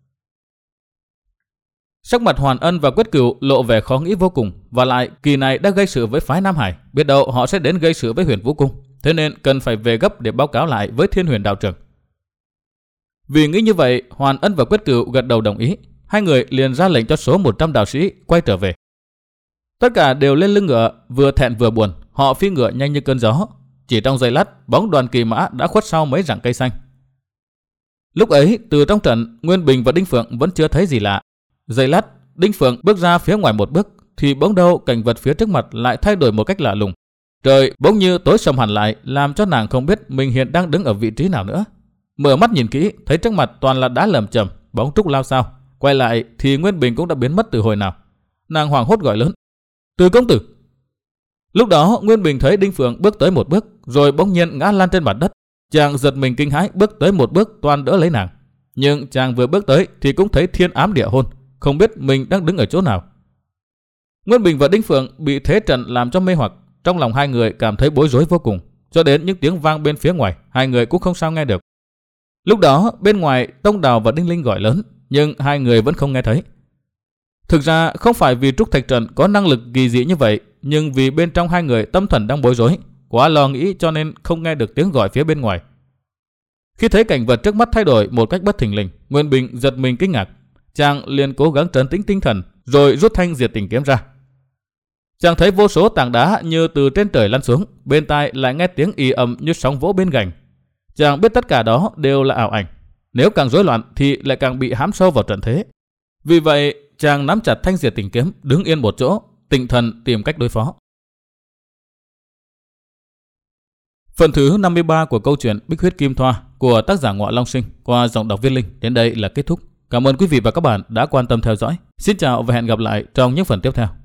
Sắc mặt Hoàn Ân và Quyết Cừu lộ vẻ khó nghĩ vô cùng, và lại kỳ này đã gây sự với phái Nam Hải, biết đâu họ sẽ đến gây sự với Huyền Vũ Cung, thế nên cần phải về gấp để báo cáo lại với Thiên Huyền đạo trưởng. Vì nghĩ như vậy, Hoàn Ân và Quyết Cừu gật đầu đồng ý, hai người liền ra lệnh cho số một trăm đạo sĩ quay trở về. Tất cả đều lên lưng ngựa, vừa thẹn vừa buồn, họ phi ngựa nhanh như cơn gió. Chỉ trong giây lát, bóng đoàn kỳ mã đã khuất sau mấy rặng cây xanh. Lúc ấy, từ trong trận, Nguyên Bình và Đinh Phượng vẫn chưa thấy gì lạ. Giây lát, Đinh Phượng bước ra phía ngoài một bước, thì bỗng đâu cảnh vật phía trước mặt lại thay đổi một cách lạ lùng. Trời bỗng như tối sầm hẳn lại, làm cho nàng không biết mình hiện đang đứng ở vị trí nào nữa. Mở mắt nhìn kỹ, thấy trước mặt toàn là đá lởm chởm, bóng trúc lao sao. Quay lại thì Nguyên Bình cũng đã biến mất từ hồi nào. Nàng hoảng hốt gọi lớn: Từ công tử! Lúc đó Nguyên Bình thấy Đinh Phượng bước tới một bước, rồi bỗng nhiên ngã lăn trên mặt đất. Chàng giật mình kinh hãi bước tới một bước toan đỡ lấy nàng. Nhưng chàng vừa bước tới thì cũng thấy thiên ám địa hôn, không biết mình đang đứng ở chỗ nào. Nguyên Bình và Đinh Phượng bị thế trận làm cho mê hoặc, trong lòng hai người cảm thấy bối rối vô cùng, cho đến những tiếng vang bên phía ngoài, hai người cũng không sao nghe được. Lúc đó bên ngoài Tông Đào và Đinh Linh gọi lớn, nhưng hai người vẫn không nghe thấy. Thực ra không phải vì trúc thạch trận có năng lực kỳ dị như vậy, nhưng vì bên trong hai người tâm thần đang bối rối, quá lo nghĩ cho nên không nghe được tiếng gọi phía bên ngoài. Khi thấy cảnh vật trước mắt thay đổi một cách bất thình lình, Nguyên Bình giật mình kinh ngạc. Chàng liền cố gắng trấn tĩnh tinh thần, rồi rút thanh diệt tình kiếm ra. Chàng thấy vô số tảng đá như từ trên trời lăn xuống, bên tai lại nghe tiếng ì ầm như sóng vỗ bên gành. Chàng biết tất cả đó đều là ảo ảnh, nếu càng rối loạn thì lại càng bị hãm sâu vào trận thế. Vì vậy chàng nắm chặt thanh diệt tình kiếm, đứng yên một chỗ, tinh thần tìm cách đối phó. Phần thứ năm mươi ba của câu chuyện Bích Huyết Kim Thoa của tác giả Ngọ Long Sinh qua giọng đọc Viên Linh đến đây là kết thúc. Cảm ơn quý vị và các bạn đã quan tâm theo dõi. Xin chào và hẹn gặp lại trong những phần tiếp theo.